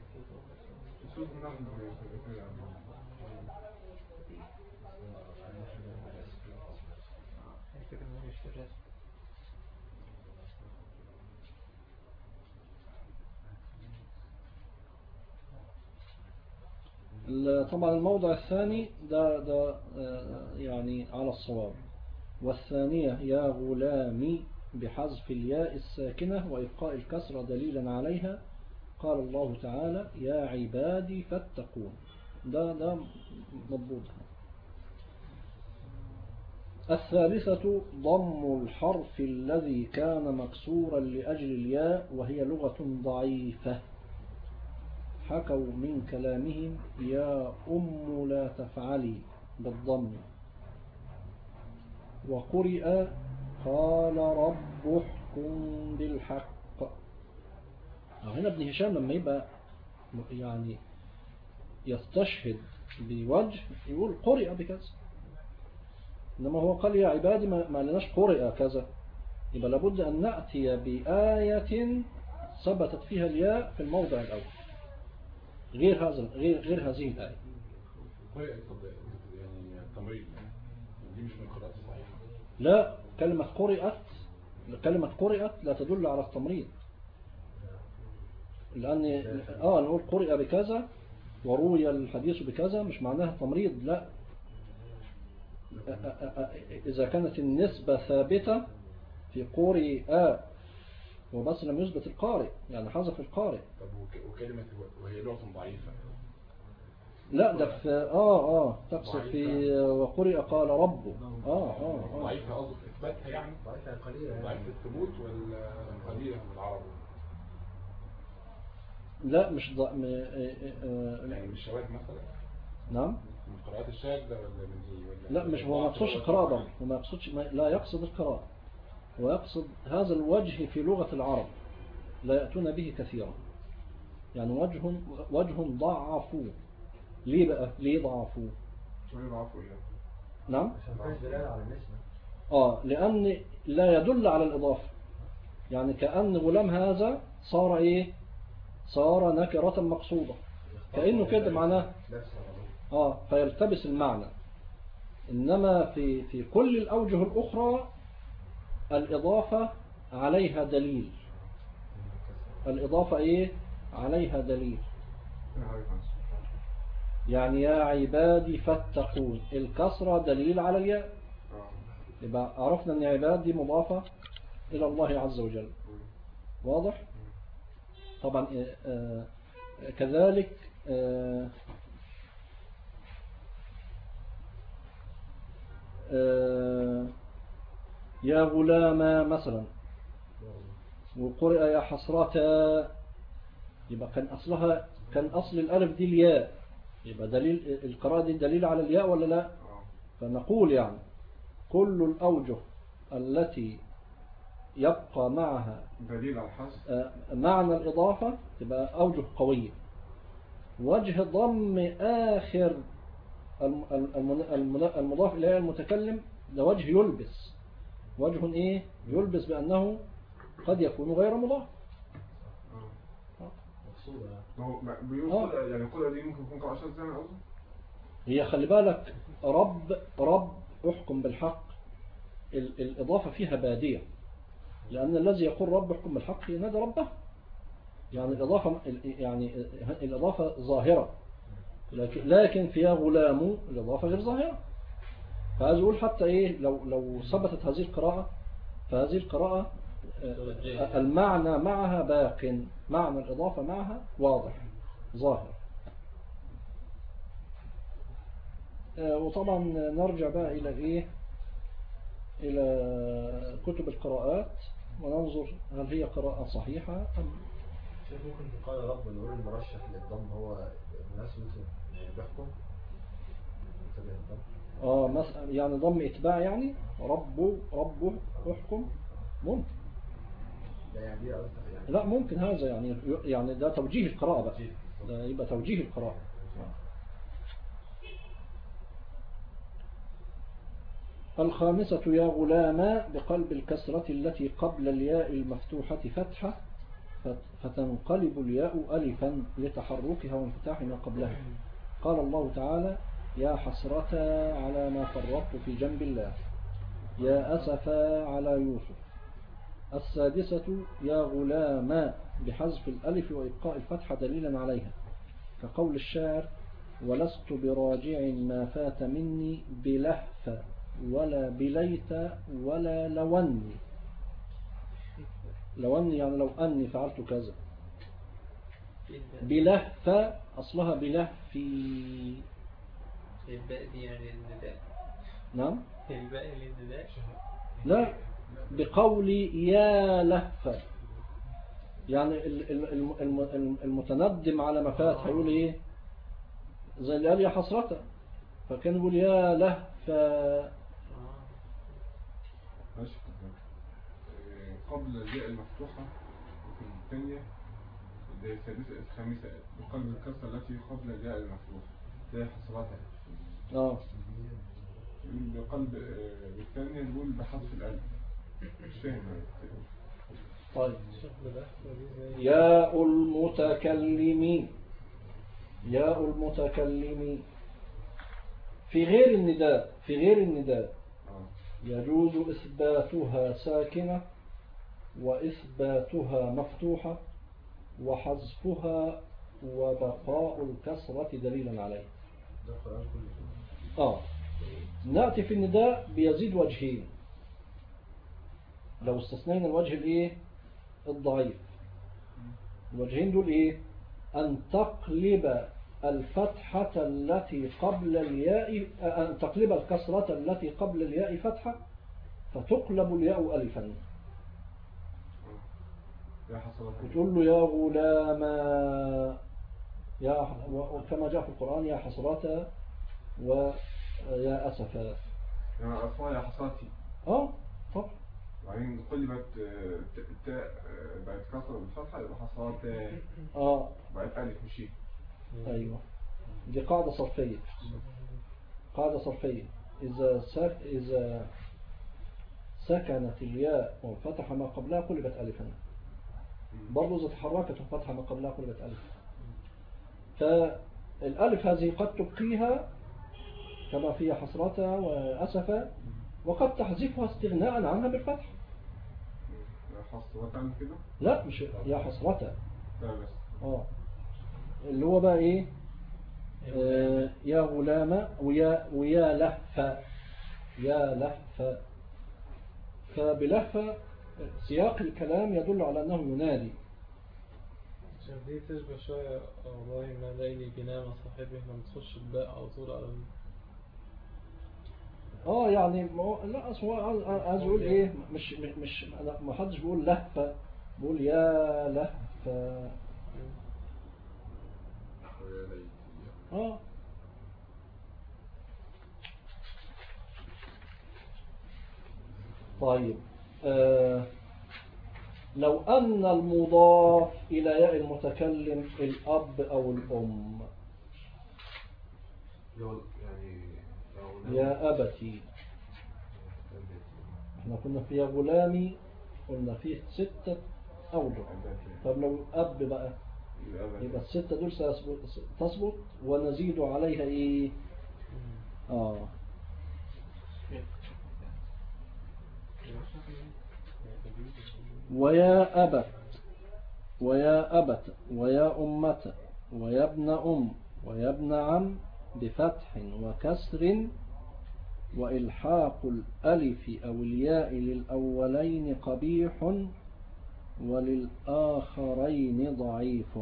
طبعا الموضع الثاني ده يعني على الصواب. والثانية يا غلامي بحذف الياء الساكنة وإبقاء الكسرة دليلا عليها. قال الله تعالى يا عبادي فاتقون. ده مضبوط. الثالثة ضم الحرف الذي كان مكسورا لأجل الياء وهي لغة ضعيفة. حكوا من كلامهم يا لا تفعلي بالضم. وقرئ قال رب احكم بالحق. هنا ابن هشام لما يبقى يعني يستشهد بوجه يقول قرئ بكذا، إنما هو قال يا عبادي ما لناش قرئ كذا، يبقى لابد أن نأتي بآية ثبتت فيها الياء في الموضع الأول غير هذه الآية. يعني التمرين دي مش من قراءة صحيحة. لا كلمة قرئت لا تدل على التمريض. لأن نقول قرئ بكذا وروي الحديث بكذا مش معناها تمريض، لا. إذا كانت النسبة ثابتة في قرئ وبس لم يثبت القارئ، يعني حذف القارئ. طب وكلمة وهي لغة ضعيفة؟ لا ده في تقصد في وقرئ قال ربه. ضعيفة قصدك إثباتها يعني؟ ضعيفة قليلة، ضعيفة الثبوت ولا قليلة من العرب؟ لا مش يعني مش شواذ مثلا؟ نعم، من القراءات الشاذة ولا من ايه؟ ولا لا مش هو ما يقصدش القراءة برضه، وما يقصدش لا يقصد القراءة، ويقصد هذا الوجه في لغة العرب لا يأتون به كثيرا، يعني وجه ضعفوه. ليه بقى؟ ليه ضعفوه؟ شوية ضعفوا إيه؟ نعم، عشان فيش دلالة على النسبة. لأن لا يدل على الإضافة، يعني كأن غلام هذا صار إيه؟ صار نكرة مقصودة، كأنه كده معناه فيلتبس المعنى. إنما في كل الأوجه الأخرى الإضافة عليها دليل، الإضافة إيه؟ عليها دليل. يعني يا عبادي فاتقون، الكسرة دليل على الياء، يبقى عرفنا أن عباد دي مضافة إلى الله عز وجل. واضح؟ طبعا كذلك يا غلام مثلا، وقرئ يا حسرتا، يبقى كان أصل الألف دي الياء، يبقى دليل القراءة دي دليل على الياء ولا لا؟ فنقول يعني كل الأوجه التي يبقى معها دليل على الحذف معنى الإضافة تبقى أوجه قوية. وجه ضم آخر المضاف إليه المتكلم ده وجه يلبس، وجه إيه؟ يلبس بأنه قد يكون غير مضاف. بيقول يعني كل دي ممكن يكون قراءة شاذة زي ما قلت. هي خلي بالك رب احكم بالحق، الإضافة فيها بادية، لأن الذي يقول رب احكم بالحق ينادى ربه، يعني الإضافة ظاهرة، لكن فيها غلام الإضافة غير ظاهرة. فعايز أقول حتى إيه لو ثبتت هذه القراءة، فهذه القراءة المعنى معها باق، معنى الإضافة معها واضح ظاهر. وطبعا نرجع بقى إلى إيه؟ إلى كتب القراءات وننظر هل هي قراءة صحيحة أم. شايف ممكن تقال رب نقول المرشح للضم هو الناس مثل بيحكم يعني ضم إتباع، يعني ربه احكم ممكن. لا ممكن هذا يعني ده توجيه القراءة بقى، ده يبقى توجيه القراءة. الخامسة يا غلاما بقلب الكسرة التي قبل الياء المفتوحة فتحة فتنقلب الياء ألفا لتحركها وانفتاح ما قبلها. قال الله تعالى يا حسرة على ما فرطت في جنب الله، يا أسفا على يوسف. السادسة يا غلاما بحذف الألف وإبقاء الفتحة دليلا عليها، كقول الشاعر ولست براجع ما فات مني بلهف ولا بليت ولا لوني. لوني يعني لو أني فعلت كذا. بلهف أصلها بلهفي. الباء دي يعني النداء. نعم. الباء للنداء. لا بقولي يا لهفة، يعني المتندم على ما فات هيقول ايه؟ زي اللي قال يا حسرته، فكان يقول يا لهفة. ماشي. قبل الياء المفتوحة في الثانية السادسة الخامسة بقلب الكسرة التي قبل الياء المفتوحة زي حسرتها. بقلب بالثانية نقول بحذف الألف. مش فاهم. طيب ياء المتكلمين، ياء المتكلمين في غير النداء يجوز إثباتها ساكنة وإثباتها مفتوحة وحذفها وبقاء الكسرة دليلا عليه. ده القرآن كله. نأتي في النداء بيزيد وجهين لو استثنينا الوجه الايه الضعيف. الوجهين دول ايه؟ أن تقلب الفتحة التي قبل الياء، أن تقلب الكسرة التي قبل الياء فتحة فتقلب الياء ألفا، وتقول له يا غلاما، كما جاء في القرآن يا حسرة ويا أسفا. يا أصلا يا حصاتي. طب وبعدين قلبت التاء بقت كسرة بالفتحة يبقى حصات. بقت ألف مشي. أيوة، دي قاعدة صرفية. إذا سكنت الياء وانفتح ما قبلها قلبت ألفا، برضو إذا تحركت وانفتح ما قبلها قلبت ألفا. فالألف هذه قد تبقيها كما فيها حسرة وأسفا، وقد تحذفها استغناء عنها بالفتح. يا حسرة كده؟ لا، مش يا حسرة. بس اللي هو بقى ايه؟ يا غلام ويا لهفة. يا لهفة، فبلهفة سياق الكلام يدل على أنه ينادي. دي تشبه شوية والله ما ليلي بنام صاحبه لما تخش الباء على طول على يعني لا، أصلا عايز أقول إيه، مش ما حدش بيقول لهفة، بقول يا لهفة. طيب، لو أن المضاف إلى ياء المتكلم الأب أو الأم، يا أبتي، احنا كنا في يا غلامي قلنا فيه 6 أوجه. طب لو أب بقى يبقى ال6 دول تثبت ونزيد عليها إيه؟ ويا أبت ويا أبت ويا أمة ويا ابن أم ويا ابن عم بفتح وكسر، وإلحاق الألف أو الياء للأولين قبيح وللآخرين ضعيف.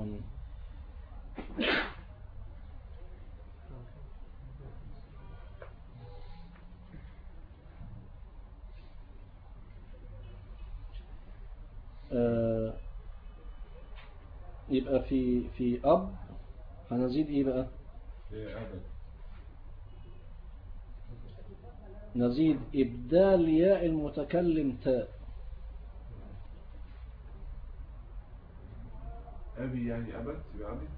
يبقى في أب هنزيد إيه بقى؟ نزيد إبدال ياء المتكلم تاء. أبي يعني أبت يبقى أبي.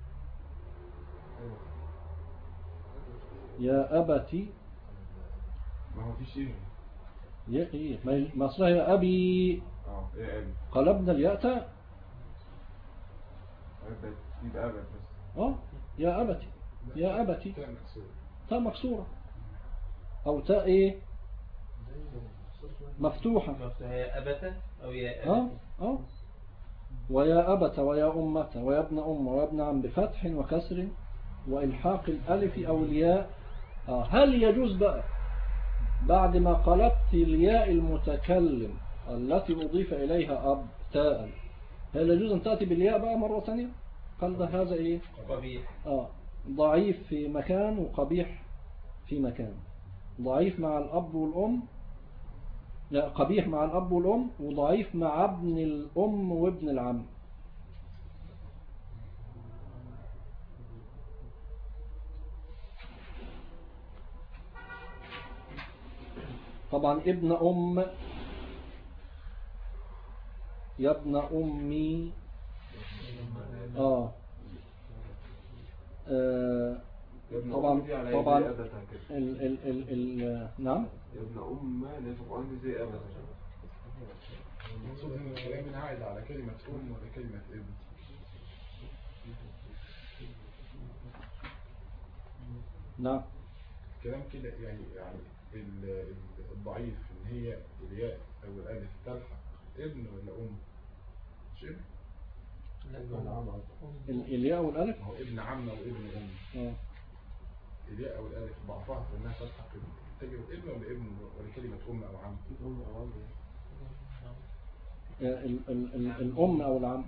يا أبتي، ما هو في شيء يا إيه ما أصلها يا أبي. يا أبي قلبنا الياء تاء. يبقى أبت بس. يا أبتي، يا أبتي تاء مكسورة أو تاء إيه مفتوحة. يا أبت أو يا أبت. ويا أبت ويا أمة ويا ابن أم ويا ابن عم بفتح وكسر وإلحاق الألف أو الياء. هل يجوز بقى بعد ما قلبت الياء المتكلم التي أضيف إليها أب تاء، هل يجوز أن تأتي بالياء بقى مرة ثانية؟ قال ده هذا إيه؟ قبيح. ضعيف في مكان وقبيح في مكان. ضعيف مع الأب والأم، لا، قبيح مع الأب والأم، وضعيف مع ابن الأم وابن العم. طبعا ابن أم، يا ابن أمي. طبعا نعم. يا ابن أم لا تقعد زي أبدا. المقصود ان الكلام عائد على كلمة أم ولا كلمة ابن؟ نعم، الكلام كده يعني الضعيف ان هي الياء او الالف تلحق ابن ولا ام؟ مش ابن. الياء والالف. هو ابن عم او ابن ام. الياء والالف ضعفها في انها تلحق تجد ابن ولا ابن ولا كلمه ام او عم. الام او العم.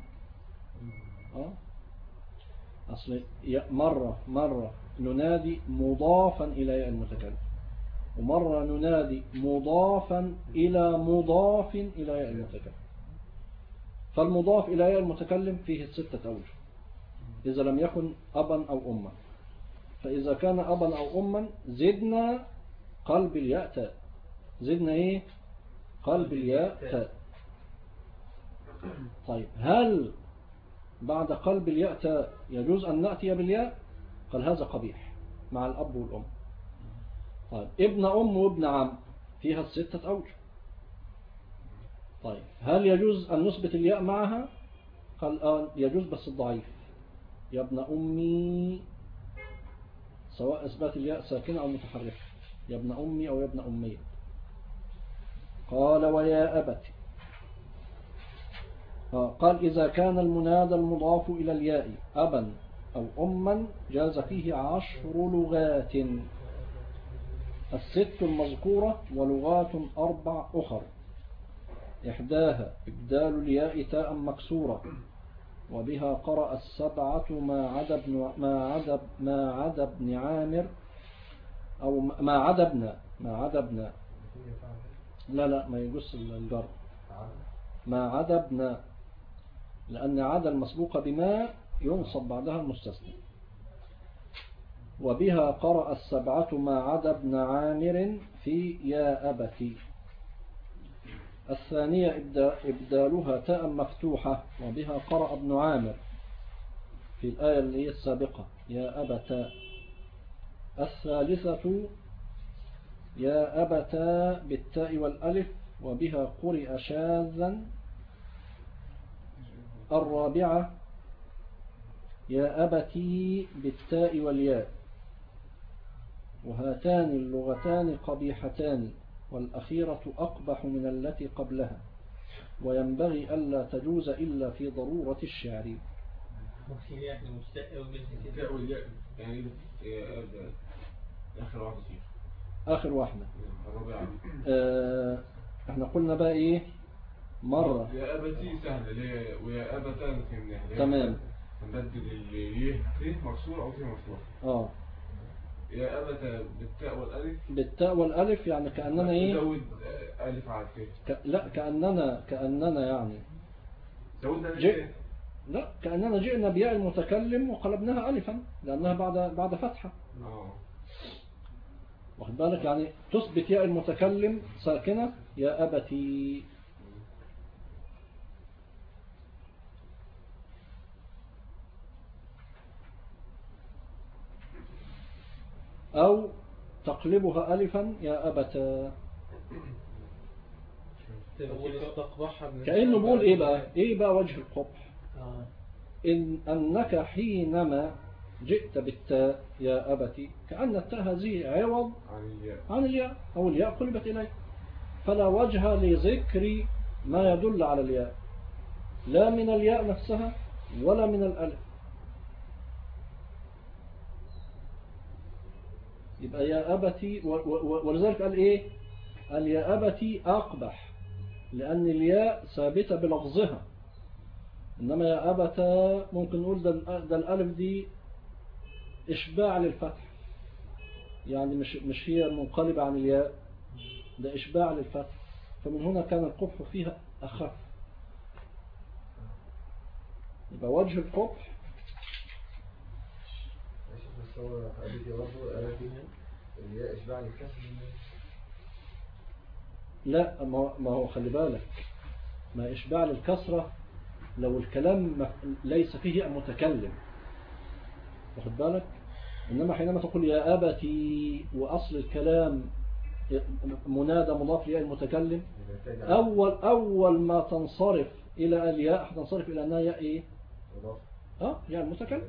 اصل مرة ننادي مضافا الى ياء المتكلم، ومرة ننادي مضافا إلى مضاف إلى ياء المتكلم. فالمضاف إلى ياء المتكلم فيه 6 أوجه إذا لم يكن أبا أو أما. فإذا كان أبا أو أما زدنا قلب الياء تاء. زدنا إيه؟ قلب الياء تاء. طيب هل بعد قلب الياء تاء يجوز أن نأتي بالياء؟ قال هذا قبيح مع الأب والأم. طيب ابن أم وابن عم فيها 6 أوجه. طيب هل يجوز أن نثبت الياء معها؟ قال يجوز بس الضعيف. يا ابن أمي، سواء إثبات الياء ساكنة أو متحركة، يا ابن أمي أو يا ابن أمية. قال ويا أبتي. قال إذا كان المنادى المضاف إلى الياء أبا أو أما جاز فيه 10 لغات، 6 المذكورة ولغات 4 أخر. إحداها إبدال الياء تاء مكسورة، وبها قرأ 7 ما عدا ابن عامر أو ما عدا ابن لا ما يجوز الجر. ما عدا ابن، لأن عدا المسبوقة بما ينصب بعدها المستثنى. وبها قرأ 7 ما عدا ابن عامر في يا أبتي. الثانية إبدالها تاء مفتوحة، وبها قرأ ابن عامر في الآية اللي هي السابقة يا أبتا. الثالثة يا أبتا بالتاء والألف، وبها قرئ شاذا. الرابعة يا أبتي بالتاء والياء، وهاتان اللغتان قبيحتان، والأخيرة أقبح من التي قبلها، وينبغي ألا تجوز إلا في ضرورة الشعر. آخر واحدة. احنا قلنا بقى ايه مرة يا أبتي سهلة ويا أبتا تمام. نبدل اللي فيه مكسور أو فيه مفتوح. يا أبتا بالتاء والألف. بالتاء والألف يعني كأننا ايه زود ألف على التاء. لا كأننا يعني لا كأننا جئنا بياء المتكلم وقلبناها ألفا لأنها بعد فتحة. واخد بالك؟ يعني تثبت ياء المتكلم ساكنة يا أبتي. أو تقلبها ألفا يا أبتا. كأنه بيقول إيه بقى وجه القبح. إن أنك حينما جئت بالتاء يا أبتي كأن التاء هذه عوض عن الياء أو الياء قلبت إليه، فلا وجه لذكر ما يدل على الياء، لا من الياء نفسها ولا من الألف. يبقى يا أبتي ولذلك قال إيه؟ قال يا أبتي أقبح لأن الياء ثابتة بلفظها، إنما يا أبتا ممكن نقول ده الألف دي إشباع للفتح، يعني مش هي منقلبة عن الياء، ده إشباع للفتح، فمن هنا كان القبح فيها أخف. يبقى وجه القبح لا ما هو خلي بالك، ما إشباع للكسرة لو الكلام ليس فيه متكلم، واخد بالك؟ إنما حينما تقول يا أبتي وأصل الكلام منادى مضاف لياء المتكلم، أول ما تنصرف إلى الياء هتنصرف إلى أنها ياء إيه؟ ياء المتكلم.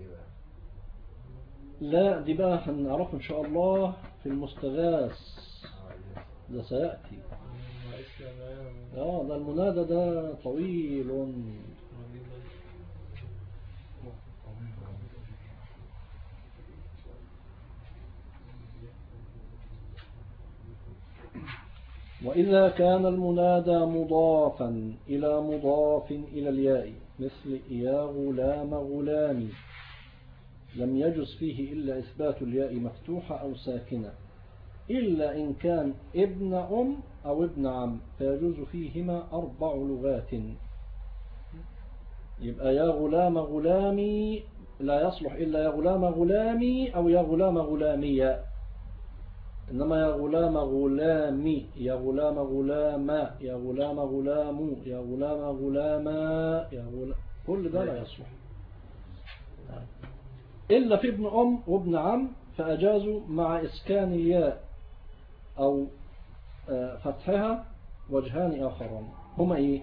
لا دي بقى هنعرفه إن شاء الله في المستغاث ده سيأتي. مع اسم ده المنادى ده طويل. وإذا كان المنادى مضافا إلى مضاف إلى الياء مثل يا غلام غلامي لم يجز فيه إلا إثبات الياء مفتوحة أو ساكنة إلا إن كان ابن أم أو ابن عم فيجوز فيهما 4 لغات. يبقى يا غلام غلامي لا يصلح إلا يا غلام غلامي أو يا غلام غلامية، إنما يا غلام غلامي، يا غلام غلاما، يا غلام غلام، يا غلام غلاما، كل ده لا يصلح إلا في ابن أم وابن عم فأجازوا مع إسكان الياء أو فتحها وجهان آخران هما إيه؟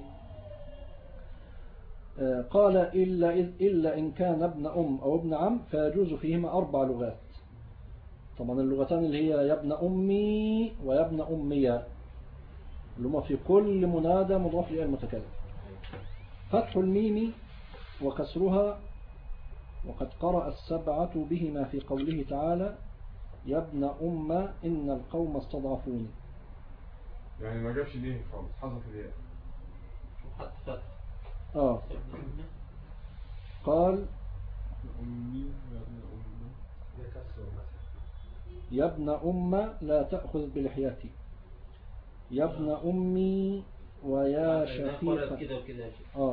قال إلا إن كان ابن أم أو ابن عم فيجوز فيهما 4 لغات. طبعا اللغتان اللي هي يا ابن أمي ويا ابن أمية اللي هما في كل منادى مضاف إلى المتكلم. فتح الميم وكسرها وقد قرأ السبعة بهما في قوله تعالى يا ابن أم إن القوم استضعفوني. يعني ما جابش ليه خالص، حذف الياء. حط فتح. قال أمي يا ابن أمي يا ابن أم لا تأخذ بلحيتي، يا ابن أمي ويا شفيقة كده وكده.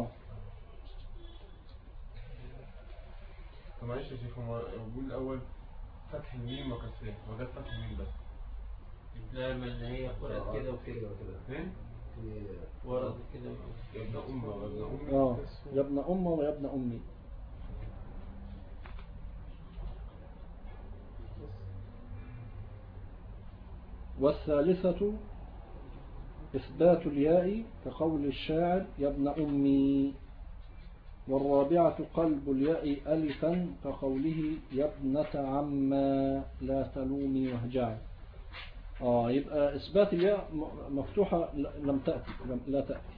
طب معلش يا شيخ، هو بيقول الأول فتح الميم وكسرها وجاب فتح الميم بس. لا من هي قرأت كده وكده. ايه؟ ورد كده يا ابن أم ويا ابن أمي. يا ابن أم ويا ابن أمي. والثالثة إثبات الياء كقول الشاعر يا ابن أمي. والرابعة قلب الياء ألفا كقوله يا ابنة عما لا تلومي وهجعي. يبقى إثبات الياء مفتوحة لا تأتي.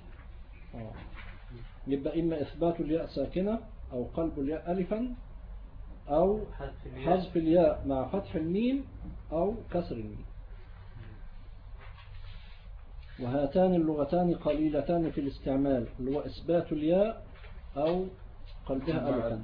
يبقى إما إثبات الياء ساكنة أو قلب الياء ألفا أو حذف الياء مع فتح الميم أو كسر الميم. وهاتان اللغتان قليلتان في الاستعمال اللي هو إثبات الياء أو قلبها ألفا.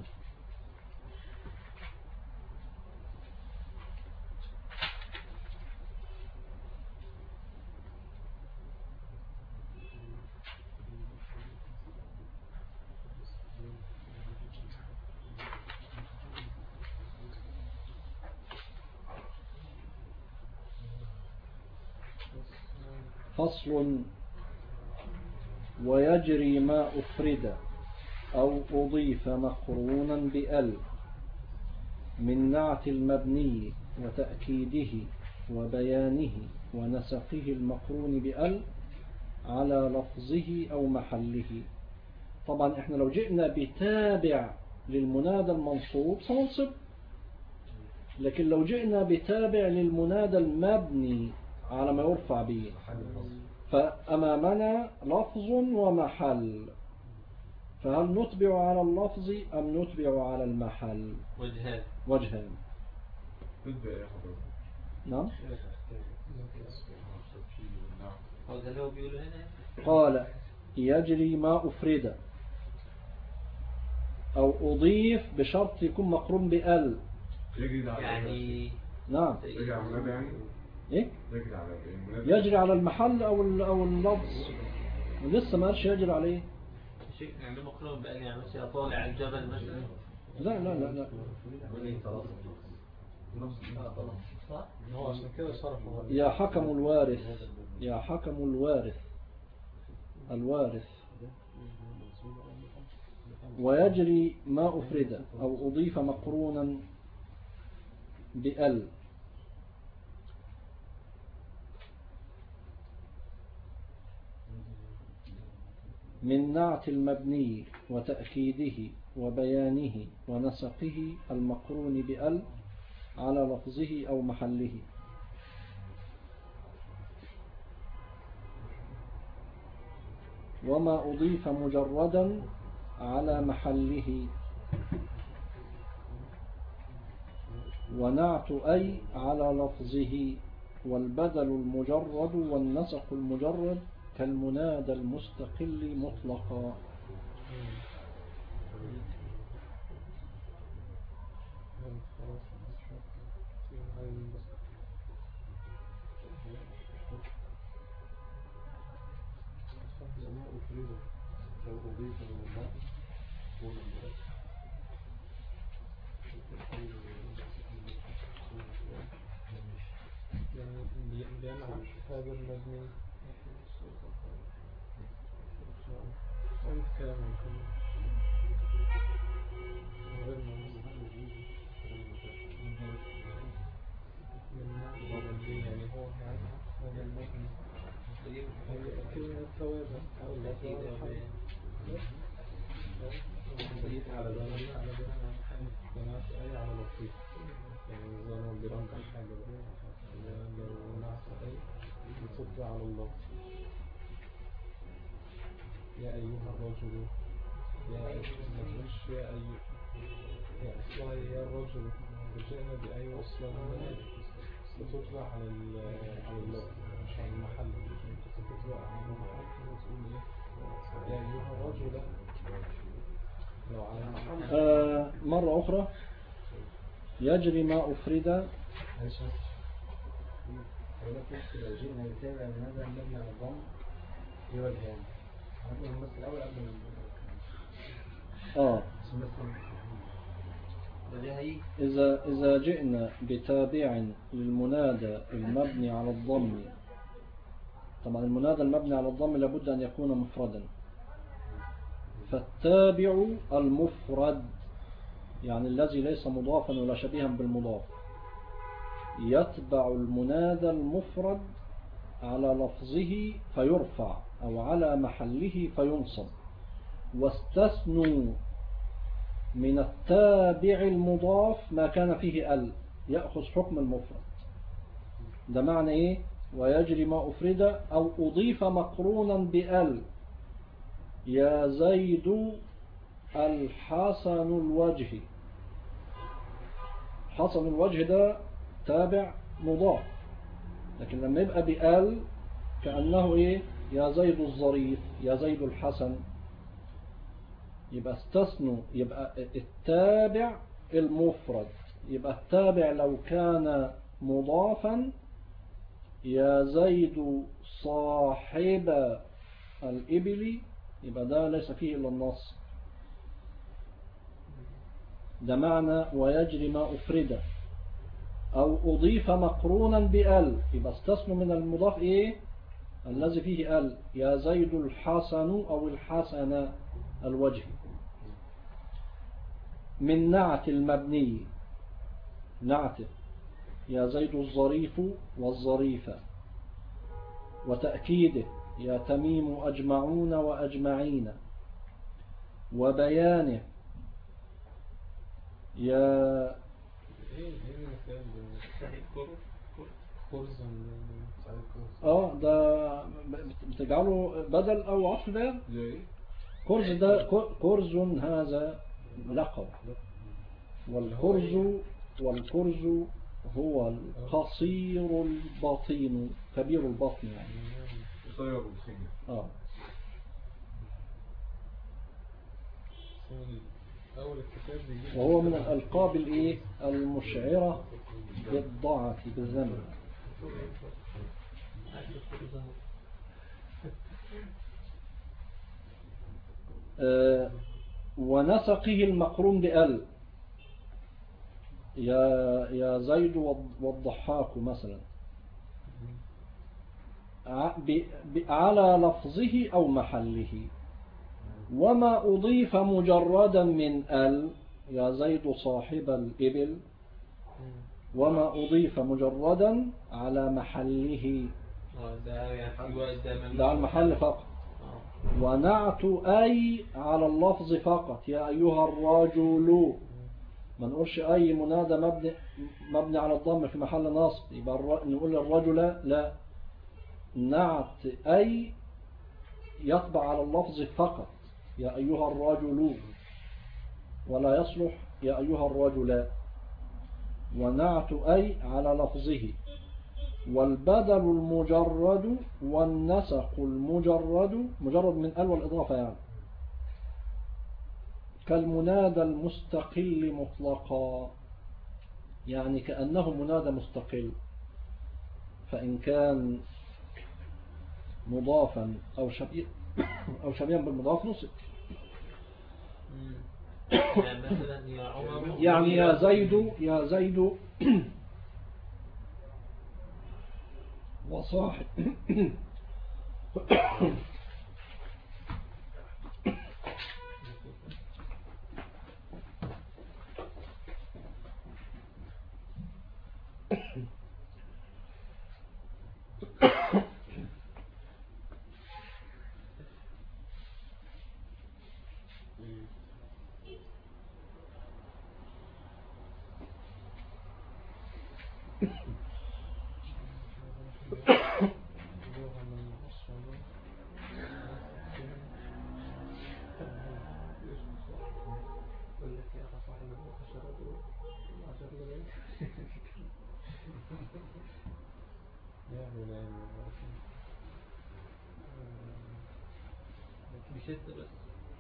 فصل. ويجري ما أفرد أو أضيف مقرونا بأل من نعت المبني وتأكيده وبيانه ونسقه المقرون بأل على لفظه أو محله. طبعا احنا لو جئنا بتابع للمنادى المنصوب سننصب، لكن لو جئنا بتابع للمنادى المبني على ما يرفع به فأمامنا لفظ ومحل، فهل نتبع على اللفظ أم نتبع على المحل؟ وجهان. تتبع يا حضرتك. نعم. قال يجري ما أفرد أو أضيف بشرط يكون مقرون بأل. يعني نعم. يجري على المنادى يعني؟ إيه؟ يجري على المحل أو اللفظ. لسه ما قالش يجري عليه. شيء يعني مقرون بأن يعني مثلا طالع الجبل مثلا. لا لا لا لا. هو عشان كده شرفه. يا حكم الوارث، يا حكم الوارث، الوارث. ويجري ما أفرد أو أضيف مقرونا بأل من نعت المبني وتأكيده وبيانه ونسقه المقرون بأل على لفظه أو محله. وما أضيف مجردا على محله. ونعت أي على لفظه، والبدل المجرد والنسق المجرد كالمنادى المستقل مطلقا. بينعم هذا المبني يعني هو هذا المبني الثوابت على بناء أي على لطيف يعني زمان برمج حاجة لو نعت أي بتصد على الله. يا أيها الرجل، يا أصلها يا الرجل، وجئنا بأي وصلة ستطلع على الله مش على المحل. ستطلع على المحل وتقول إيه يا أيها الرجل. مرة أخرى يجري ما أفرد. لو جئنا نتابع هذا المبنى على الضم في وجهان. عندنا المثل الأول قبل إذا جئنا بتابع للمنادى المبني على الضم، طبعا المنادى المبني على الضم لابد أن يكون مفردا، فالتابع المفرد يعني الذي ليس مضافا ولا شبيها بالمضاف يتبع المنادى المفرد على لفظه فيرفع أو على محله فينصب. واستثنوا من التابع المضاف ما كان فيه ال يأخذ حكم المفرد. ده معنى إيه؟ ويجري ما أفرد أو أضيف مقرونا بال. يا زيد الحسن الوجه. حسن الوجه ده تابع مضاف، لكن لما يبقى بال كأنه إيه؟ يا زيد الظريف، يا زيد الحسن. يبقى استثنوا، يبقى التابع المفرد. يبقى التابع لو كان مضافا يا زيد صاحب الإبل، يبقى ده ليس فيه إلا النص. ده معنى ويجري ما أفرد أو أضيف مقرونا بال. يبقى استثنوا من المضاف إيه؟ الذي فيه ال. يا زيد الحسن أو الحسن الوجه. من نعت المبني، نعته يا زيد الظريف والظريفة، وتأكيده يا تميم أجمعون وأجمعين، وبيانه يا ده بتجعله بدل أو عطف بيان. كرز ده كرز هذا لقب، والكرز هو القصير البطين كبير البطن يعني. وهو من الألقاب الإيه المشعرة بالضعف بالذنب. ونسقه المقرون بال. يا زيد والضحاك مثلا على لفظه أو محله. وما أضيف مجردا من ال يا زيد صاحب الإبل، وما أضيف مجردا على محله ده على المحل فقط. ونعت أي على اللفظ فقط يا أيها الرجل. ما نقولش أي منادى مبني على الضم في محل نصب يبقى نقول الرجل، لا. نعت أي يطبع على اللفظ فقط يا أيها الرجل، ولا يصلح يا أيها الرجل. ونعت أي على لفظه. والبدل المجرد والنسق المجرد، مجرد من ال والإضافة يعني، كالمنادى المستقل مطلقا، يعني كأنه منادى مستقل، فإن كان مضافا أو شبيها بالمضاف نصب. يعني مثلا يا عمر، يعني يا زيد وصاحب بشدة بس.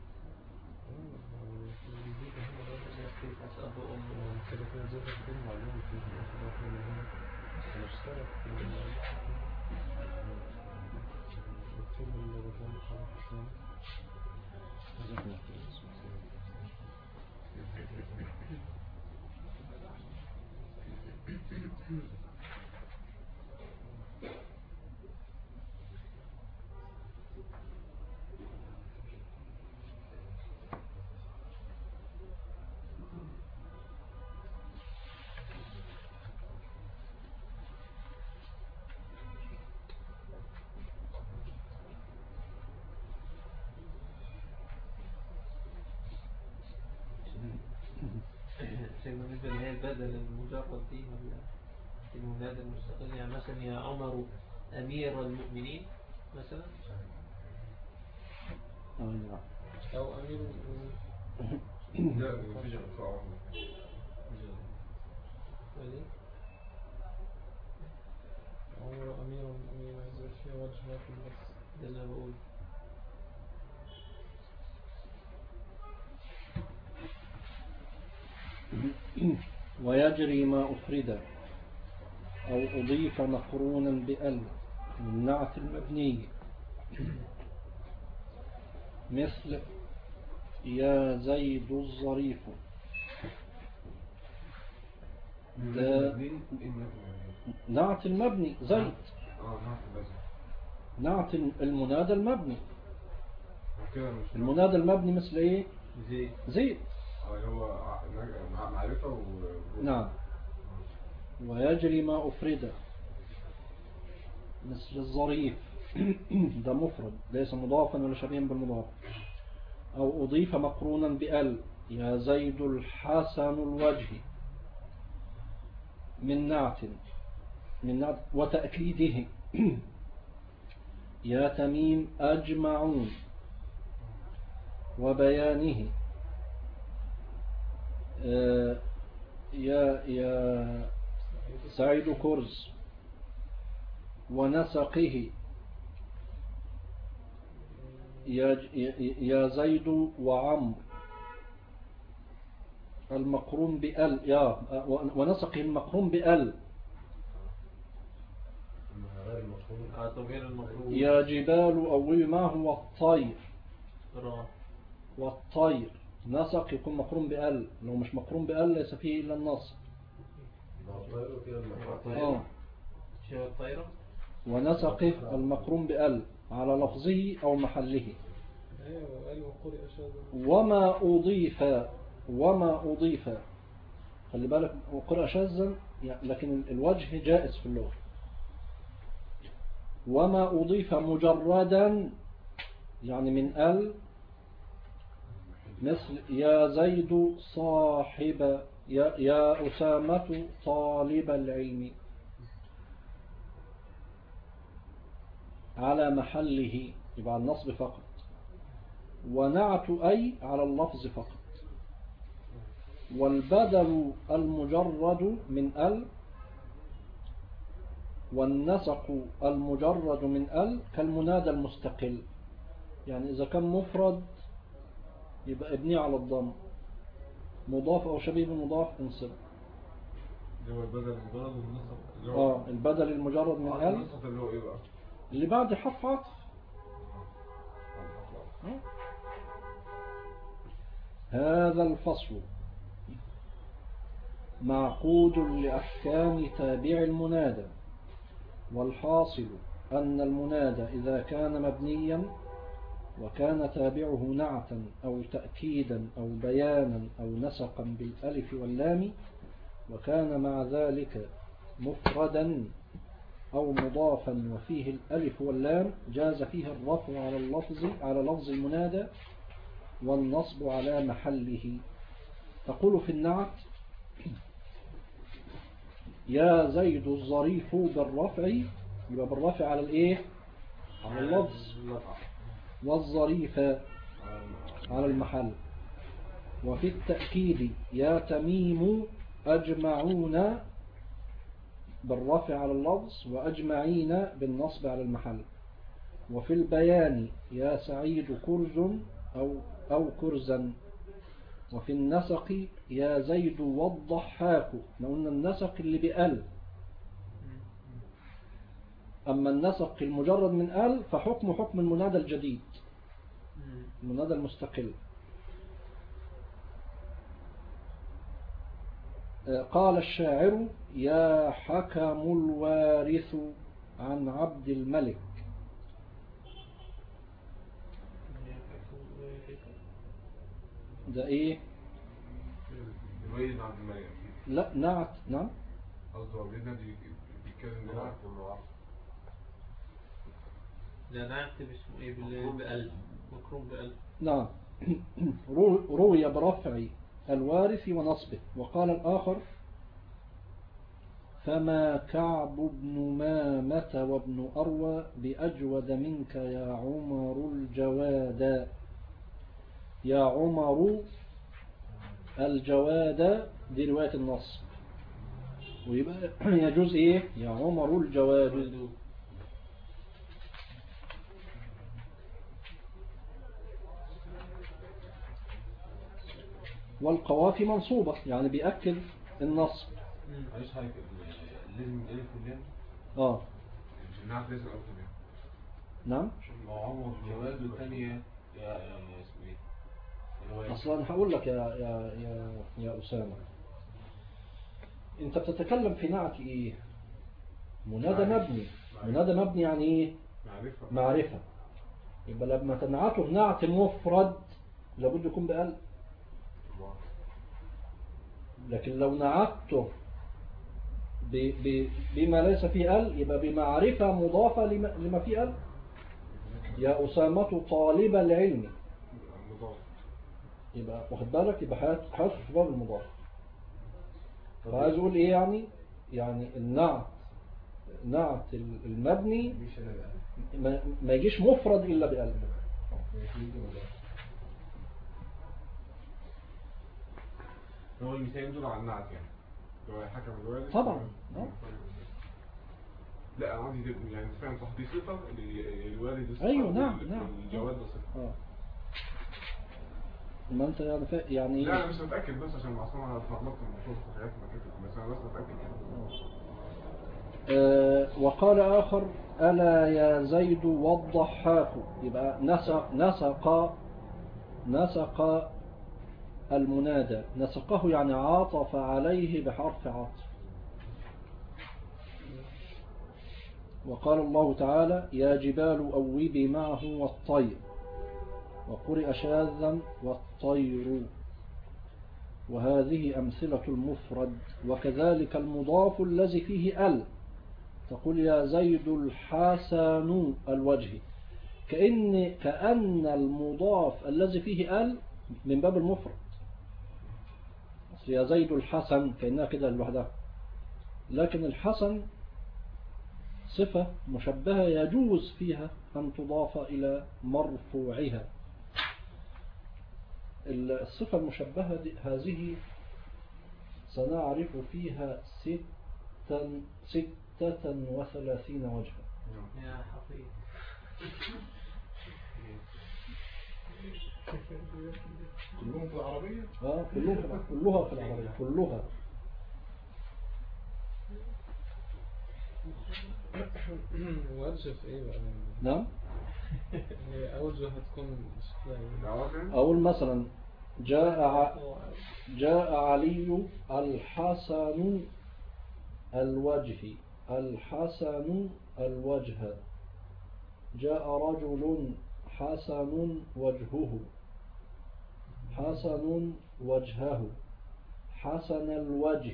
بالنسبة اللي هي البدل المجرد دي ولا المنادى المستقل، يعني مثلا يا عمر أمير المؤمنين مثلا، أو أمير المؤمنين. لا مفيش اقطاع. عمر أمير المؤمنين عايز فيها وجه واحد بس. ده اللي أنا بقول. ويجري ما أفرد أو أضيف مقرونا بأل من نعت المبني، مثل يا زيد الظريف. ده نعت المبني زيد، نعت المنادى المبني. المنادى المبني مثل ايه؟ زيد. هو معرفة نعم. ويجري ما أفرد مثل الظريف ده مفرد ليس مضافا ولا شبيها بالمضاف. أو أضيف مقرونا بأل يا زيد الحسن الوجه من نعت وتأكيده يا تميم أجمعون، وبيانه يا سعيد كرز، ونسقه يا زيد وعمر المقرون بأل، ونسقه المقرون بأل يا جبال أول ما هو الطير، والطير نسق يكون مقرون بأل، لو مش مقرون بأل ليس فيه إلا النص. ونسقه المقرون بأل على لفظه أو محله. وما أضيف خلي بالك وقرأ شاذا لكن الوجه جائز في اللغة. وما أضيف مجردا يعني من ال، مثل يا زيد صاحب، يا أسامة طالب العلم على محله، يبقى على النصب فقط. ونعت أي على اللفظ فقط. والبدل المجرد من ال والنسق المجرد من ال كالمنادى المستقل. يعني إذا كان مفرد يبقى ابنيه على الضم، مضاف أو شبيه بالمضاف انصب. اللي هو البدل المجرد والنصب اللي هو البدل المجرد من ال النصب اللي هو ايه بقى؟ اللي بعد حرف عطف. هذا الفصل معقود لأحكام تابع المنادى. والحاصل أن المنادى إذا كان مبنيا وكان تابعه نعتا أو تأكيدا أو بيانا أو نسقا بالألف واللام، وكان مع ذلك مفردا أو مضافا وفيه الألف واللام، جاز فيه الرفع على لفظ المنادى والنصب على محله. تقول في النعت: يا زيد الظريف بالرفع، يبقى بالرفع على الايه؟ على اللفظ. والظريف على المحل. وفي التأكيد: يا تميم أجمعون بالرفع على اللفظ وأجمعين بالنصب على المحل. وفي البيان: يا سعيد كرز أو كرزا. وفي النسق: يا زيد والضحاك. قلنا النسق اللي بأل، أما النسق المجرد من أل فحكم حكم المنادى الجديد، المنادى المستقل. قال الشاعر: يا حكم الوارث عن عبد الملك. ده ايه؟ يبين عبد الملك. لا نعت. نعم قصده عبدنا بيتكلم نعت ولا لا نعت باسمه ايه؟ بألف، مكروم بألف. نعم. روي برفع الوارث ونصبه. وقال الآخر: فما كعب بن مامة وابن أروى بأجود منك يا عمر الجواد. يا عمر الجواد دي رواية النصب، ويبقى يجوز ايه؟ يا عمر الجواد. والقوافي منصوبة يعني بيأكد النصب. معلش حاجة لازم الألف واللام؟ مش النعت لازم الألف واللام. نعم. ما هو عمر الجواد والثانية يا اسمه ايه؟ أصلا هقول لك يا أسامة، أنت بتتكلم في نعت إيه؟ منادى مبني. منادى مبني يعني إيه؟ معرفة. يبقى لما تنعته نعت مفرد لابد يكون بألف. لكن لو نعته بما ليس فيه ال يبقى بمعرفة مضافة لما فيه ال. يا أسامة طالب العلم، يبقى واخد بالك، يبقى حاسس في باب المضاف. فعايز اقول ايه يعني النعت المبني ما يجيش مفرد الا بألف. هو المثالين دول على النعت يعني هو حكم الوالد طبعا. لا انا عندي يعني فعلا صح دي صفه الوالد صفه. ايوه نعم. الجواد ده صفه. ما انت يعني لا انا مش متاكد بس عشان اصلا انا اتلخبطت من الشغل في حاجات ما كتبت، بس انا بس متاكد يعني. وقال آخر: ألا يا زيد والضحاك. يبقى نسق المنادى. نسقه يعني عاطف عليه بحرف عطف. وقال الله تعالى: يا جبال أوبي معه والطير. وقرئ شاذا والطير. وهذه أمثلة المفرد. وكذلك المضاف الذي فيه ال، تقول: يا زيد الحسن الوجه. كأن المضاف الذي فيه ال من باب المفرد. يا زيد الحسن كأنها كده لوحدها، لكن الحسن صفة مشبهة يجوز فيها أن تضاف إلى مرفوعها. الصفة المشبهة هذه سنعرف فيها 36 وجها. يا حفيظ. كلهم في العربية؟ كلها في العربية كلها. وجه في ايه بقى؟ نعم. هي أوجه هتكون شكلها أقول مثلا جاء علي الحسن الوجه، الحسن الوجه. جاء رجل حسن وجهه، حسن وجهه، حسن الوجه.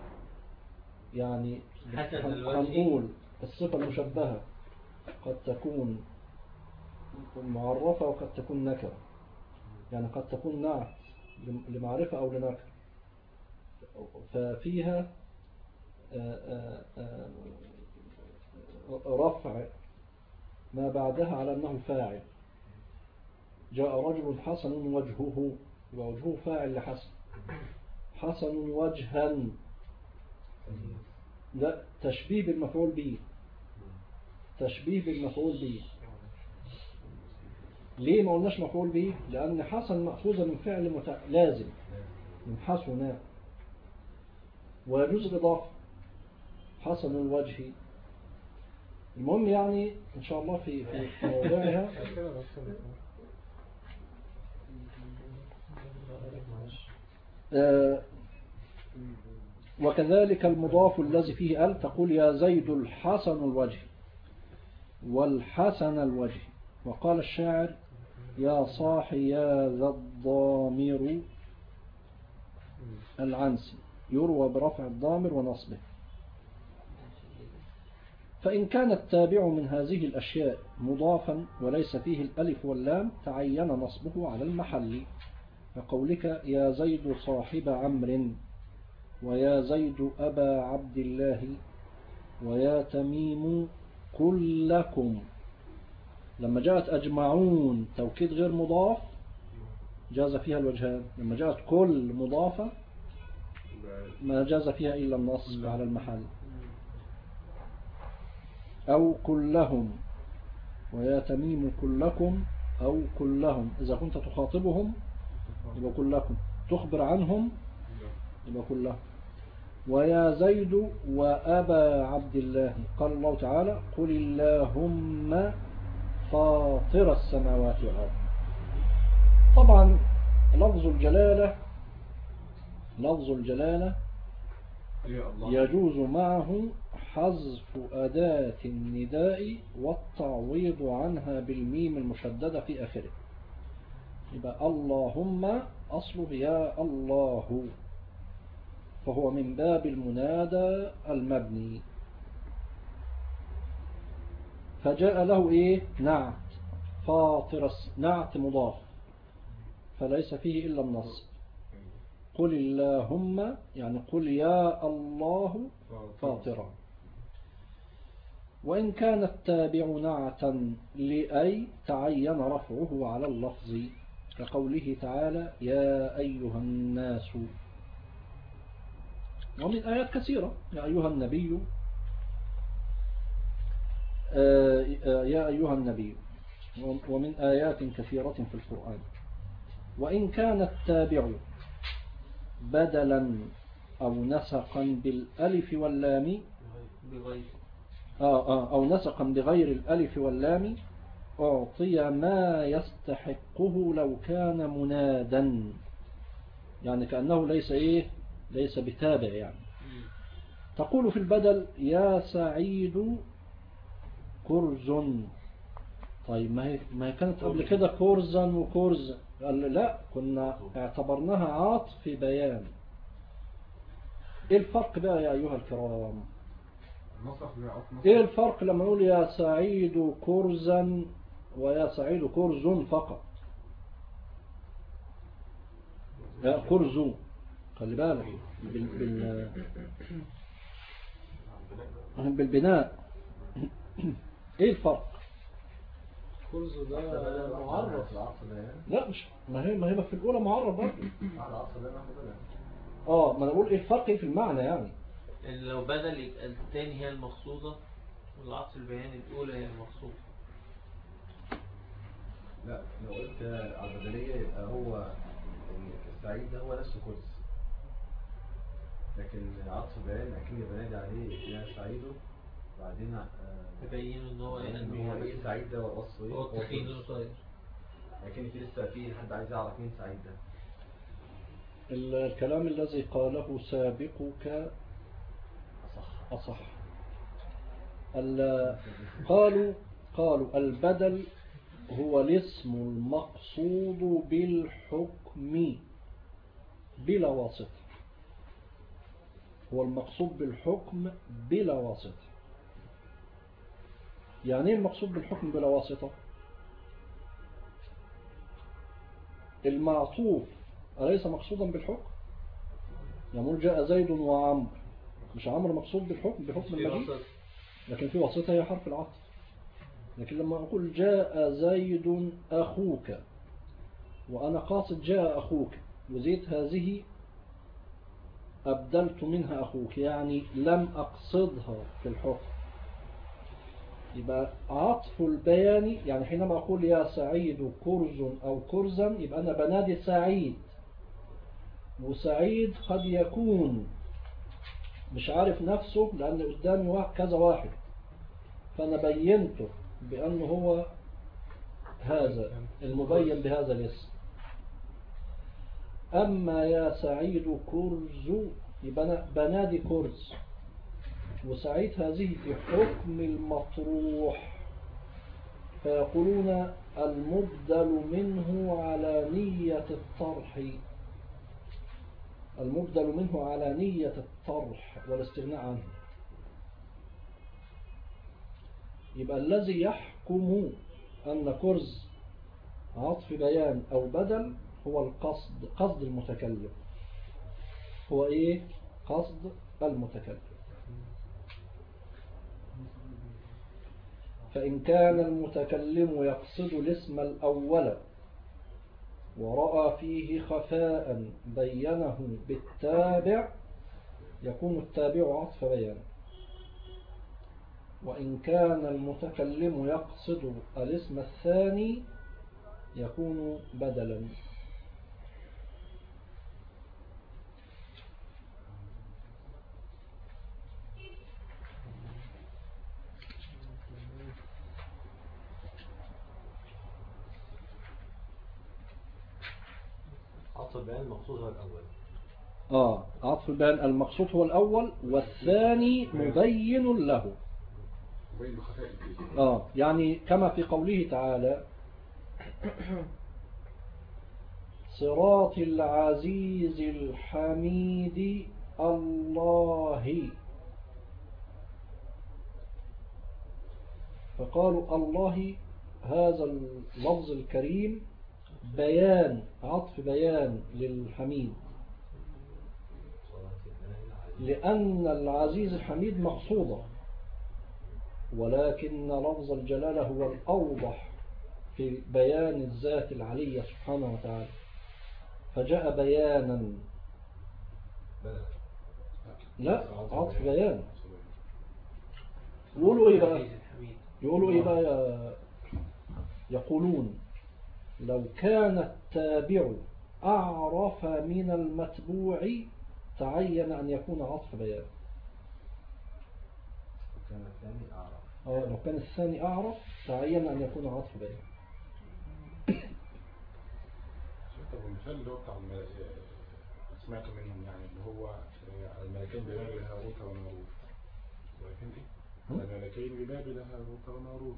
يعني حسن الوجه. هنقول الصفة المشبهة قد تكون معرفة وقد تكون نكرة، يعني قد تكون نعت لمعرفة أو لنكرة، ففيها رفع ما بعدها على أنه فاعل. جاء رجل حسن وجهه، ووجهه فاعل لحسن. حسن وجها، لا، تشبيه بالمفعول به، تشبيه بالمفعول به. ليه ما قلناش مفعول به؟ لأن حسن مأخوذة من فعل لازم من حسن، ويجوز الإضافة حسن الوجه. المهم يعني إن شاء الله في موضوعها. وكذلك المضاف الذي فيه ال، تقول يا زيد الحسن الوجه والحسن الوجه. وقال الشاعر يا صاحي يا ذا الضامر العنسي، يروى برفع الضامر ونصبه. فإن كان التابع من هذه الأشياء مضافا وليس فيه الألف واللام تعين نصبه على المحل، كقولك يا زيد صاحب عمرو، ويا زيد أبا عبد الله، ويا تميم كلكم. لما جاءت أجمعون توكيد غير مضاف جاز فيها الوجهان، لما جاءت كل مضافة ما جاز فيها إلا النصب على المحل. أو كلهم، ويا تميم كلكم أو كلهم. إذا كنت تخاطبهم يبقى كلكم، تخبر عنهم يبقى كلهم. ويا زيد وأبا عبد الله، قال الله تعالى قل اللهم فاطر السماوات والأرض. طبعا لفظ الجلالة يجوز معه حذف أداة النداء والتعويض عنها بالميم المشددة في آخره. يبقى اللهم أصله يا الله، فهو من باب المنادى المبني. فجاء له إيه؟ نعت فاطر، نعت مضاف فليس فيه إلا النصب. قل اللهم يعني قل يا الله فاطرا. وإن كان التابع نعتا لأي تعين رفعه على اللفظ، كقوله تعالى يا أيها الناس. ومن آيات كثيرة يا أيها النبي، يا أيها النبي، ومن آيات كثيرة في القرآن. وإن كان التابع بدلا أو نسقا بالألف واللام أو نسقا بغير الألف واللام أعطي ما يستحقه لو كان منادا، يعني كأنه ليس بتابع. يعني تقول في البدل يا سعيد كرز. طيب ما هي كانت قبل كده كرزا وكرز، قال لا كنا اعتبرناها عطف بيان. ايه الفرق بقى يا ايها الكرام؟ ايه الفرق لما نقول يا سعيد كرزا ويا سعيد كرز فقط؟ يا كرز، خلي بالك بالبناء. ايه الفرق؟ كرز ده معرف معرف. العطف ده يعني لا مش ما هي في الاولى معرب برضه. العطف ده نحو بدل. ما انا بقول ايه الفرق في المعنى يعني. يعني لو بدل يبقى الثاني هي المقصودة والعطف البياني الأولى هي المقصودة. لا لو قلت على البدلية يبقى هو السعيد ده هو نفسه كرز، لكن عطف بيان أكني بنادي عليه يا سعيده، بعدين تبين ان هو إن هو ايه سعيد ده وصفه ايه هو التخين كرز. القصير. لكن في لسه في حد عايز يعرف مين سعيد ده. الكلام الذي قاله سابقك أصح. قالوا البدل هو الاسم المقصود بالحكم بلا واسطة. هو المقصود بالحكم بلا واسطة. يعني ايه المقصود بالحكم بلا واسطة؟ المعطوف أليس مقصودا بالحكم؟ يقول جاء زيد وعمر، مش عمر مقصود بالحكم بحكم المجيء، لكن في واسطة هي حرف العطف. لكن لما أقول جاء زيد أخوك وأنا قاصد جاء أخوك وزيت هذه أبدلت منها أخوك، يعني لم أقصدها في الحكم. يبقى عطف البيان يعني حينما أقول يا سعيد كرز أو كرزا يبقى أنا بنادي سعيد، وسعيد قد يكون مش عارف نفسه لأن قدامي كذا واحد، فأنا بينته بأنه هو هذا المبين بهذا الاسم. أما يا سعيد كرز يبقى أنا بنادي كرز، وسعيد هذه في حكم المطروح، فيقولون المبدل منه على نية الطرح، المبدل منه على نية الطرح والاستغناء عنه. يبقى الذي يحكم أن كرز عطف بيان أو بدل هو القصد، قصد المتكلم. هو إيه؟ قصد المتكلم. فإن كان المتكلم يقصد الاسم الأول ورأى فيه خفاء بينه بالتابع يكون التابع عطف بيان. وإن كان المتكلم يقصد الاسم الثاني يكون بدلا. عطف البيان المقصود هو الأول. عطف البيان المقصود هو الأول والثاني مبين له. يعني كما في قوله تعالى صراط العزيز الحميد الله، فقالوا الله هذا اللفظ الكريم بيان، عطف بيان للحميد، لأن العزيز الحميد مقصودة، ولكن لفظ الجلالة هو الأوضح في بيان الذات العلية سبحانه وتعالى، فجاء بيانا. لا عطف بيان. يقولوا ايه بقى يقولون لو كان التابع أعرف من المتبوع تعين أن يكون عطف بيان. لو كان الثاني أعرف تعين أن يكون عطف بيان. طب المثال اللي هو بتاع سمعت منهم يعني اللي هو الملكين ببابل هاروت وماروت، فهمتي؟ الملكين ببابل هاروت وماروت.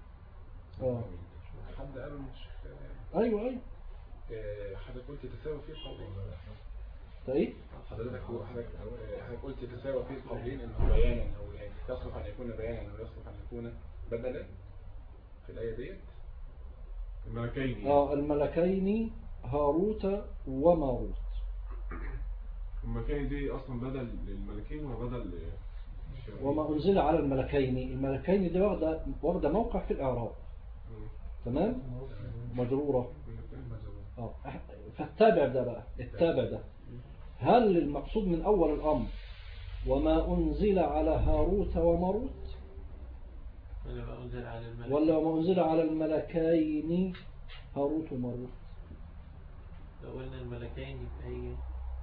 حد قال مش ايوه حضرتك قلت تساوي فيه القولين. ايه حضرتك قلت تساوي فيه القولين انه بيانا او يعني يصلح ان يكون بيانا او يصلح ان يكون بدلا في الايه ديت. الملكين الملكين هاروت وماروت. الملكين دي اصلا بدل للملكين وبدل وما أنزل على الملكين. الملكين دي واخدة موقع في الإعراب، تمام، مجرورة. فالتابع ده بقى، التابع ده هل المقصود من أول الأمر وما أنزل على هاروت وماروت، ولا ما أنزل على الملكين هاروت وماروت؟ لو قلنا الملكين يبقى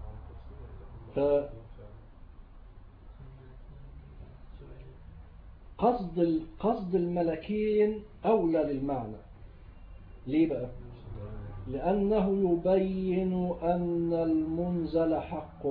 قصد الملكين أولى للمعنى. ليه بقى؟ لأنه يبين أن المنزل حق،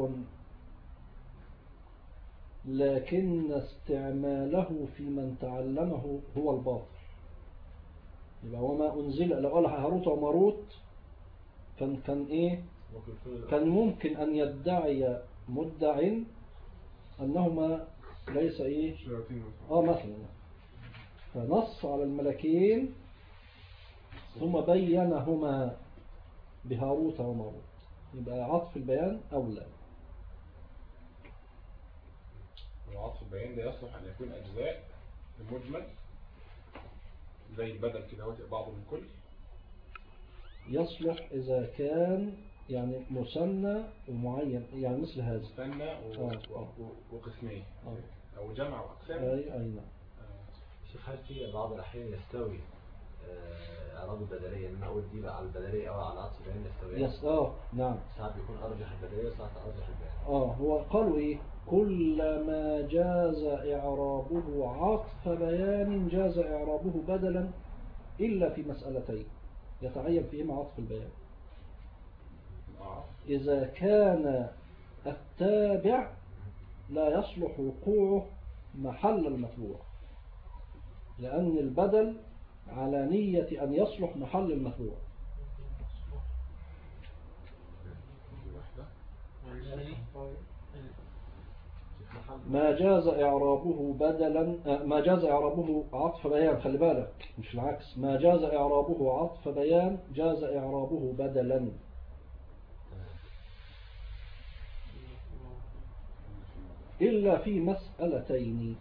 لكن استعماله في من تعلمه هو الباطل. يبقى وما أنزل، لو قال هاروت وماروت كان إيه؟ كان ممكن أن يدعي مدع أنهما ليس إيه؟ مثلا، فنص على الملكين ثم بينهما بهاروت وماروت، يبقى عطف البيان أولى. وعطف البيان ده يصلح أن يكون أجزاء المجمل زي البدل كده بعض من كل. يصلح إذا كان يعني مثنى ومعين، يعني مثل هذا مثنى وقسمين أو جمع وأقسام. أي نعم. شوف، هل في بعض الأحيان يستوي إعراب البدلية، إن أقول دي بقى على البدلية أو على عطف البيان يستوي؟ نعم. ساعات بيكون أرجح البدلية وساعات أرجح البيان. هو قالوا إيه؟ كلما جاز إعرابه عطف بيان جاز إعرابه بدلا إلا في مسألتين يتعين فيهما عطف البيان. إذا كان التابع لا يصلح وقوعه محل المتبوع، لأن البدل على نية أن يصلح محل المتبوع. ما جاز إعرابه بدلا، ما جاز إعرابه عطف بيان، خلي بالك مش العكس، ما جاز إعرابه عطف بيان جاز إعرابه بدلا. إلا في مسألتين،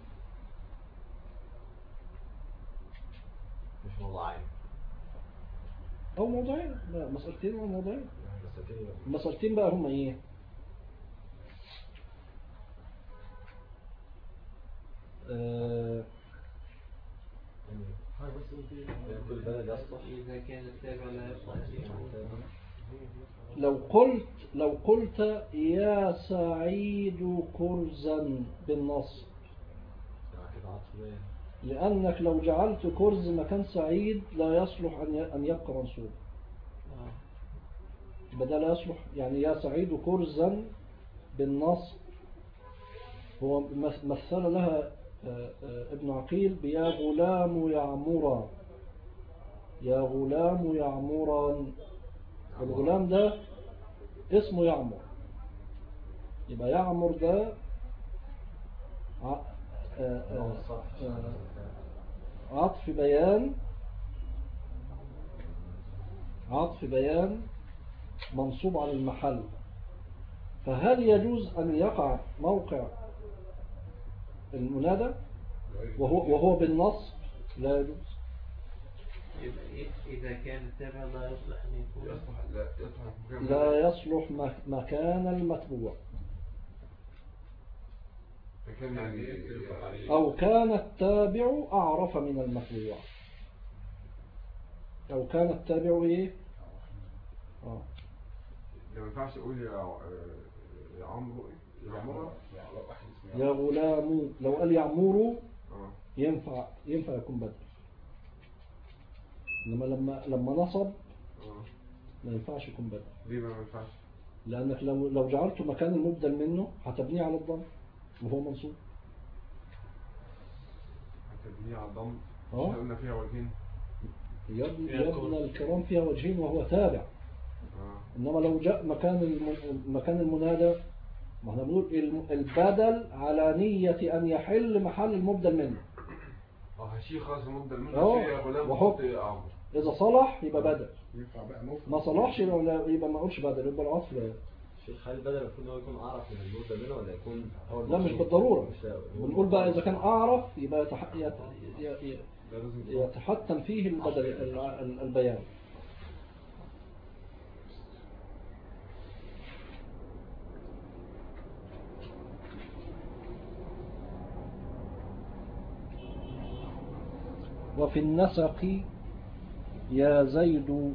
مش موضوعين أو موضوعين، لا مسألتين أو موضوعين. مسألتين بقى هم إيه؟ إذا كان التابع لا يصلح. لو قلت يا سعيد كرزا بالنصب، لأنك لو جعلت كرز مكان سعيد لا يصلح أن يبقى منصوب، بدل يصلح يعني يا سعيد كرزا بالنصب. هو مثل لها ابن عقيل بيا غلام يعمرا، يا غلام يعمرا، الغلام ده اسمه يعمر، يبقى يعمر ده عطف بيان منصوب على المحل. فهل يجوز أن يقع موقع المنادى وهو بالنصب؟ لا يجوز. إذا كان التابع لا يصلح أن يكون، لا يصلح مكان المتبوع، أو كان التابع أعرف من المتبوع، أو كان التابع إيه؟ ما ينفعش أقول يا عمرو يا غلام، لو قال يعمرو ينفع يكون بدل، إنما لما نصب ما ينفعش يكون بدل. ليه ما ينفعش؟ لأنك لو جعلته مكان المبدل منه هتبنيه على الضم وهو منصوب. هتبنيه على الضم؟ احنا قلنا فيها وجهين يا ابن الكرام، فيها وجهين وهو تابع. إنما لو جاء مكان المنادى، ما احنا بنقول البدل على نية أن يحل محل المبدل منه. هشيل خلاص المبدل منه، يا غلام وحط عمرو. إذا صلح يبقى بدل، ينفع بقى مفرد. ما صلحش يبقى ما اقولش بدل، يبقى العطف لا. شيخ هل البدل المفروض ان هو يكون اعرف من المده منه ولا يكون هو لا مش بالضرورة. بنقول بقى إذا كان أعرف يبقى يتحتم فيه البيان. وفي النسق يا زيد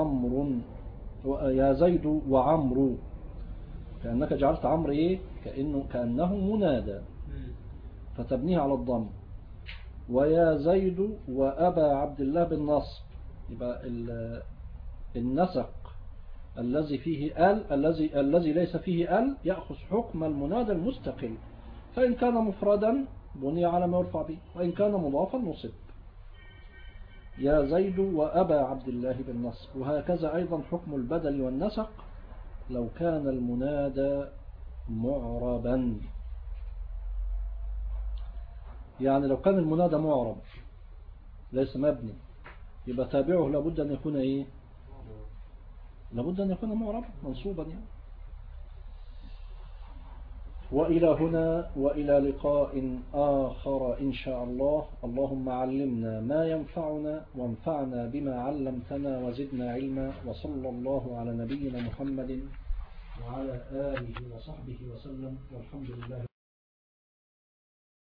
وعمرو كأنك جعلت عمرو إيه كأنه منادى فتبنيه على الضم. ويا زيد وأبا عبد الله بالنصب يبقى النسق الذي فيه الذي ليس فيه يأخذ حكم المنادى المستقل، فإن كان مفردا بني على ما يرفع به، وإن كان مضافا نصب. يا زيد وأبا عبد الله بالنصب. وهكذا أيضا حكم البدل والنسق لو كان المنادى معربا، يعني لو كان المنادى معرب ليس مبني يبقى تابعه لابد أن يكون إيه؟ لابد أن يكون معربا منصوبا يعني. وإلى هنا وإلى لقاء آخر إن شاء الله. اللهم علمنا ما ينفعنا وانفعنا بما علمتنا وزدنا علما. وصلى الله على نبينا محمد وعلى آله وصحبه وسلم والحمد لله.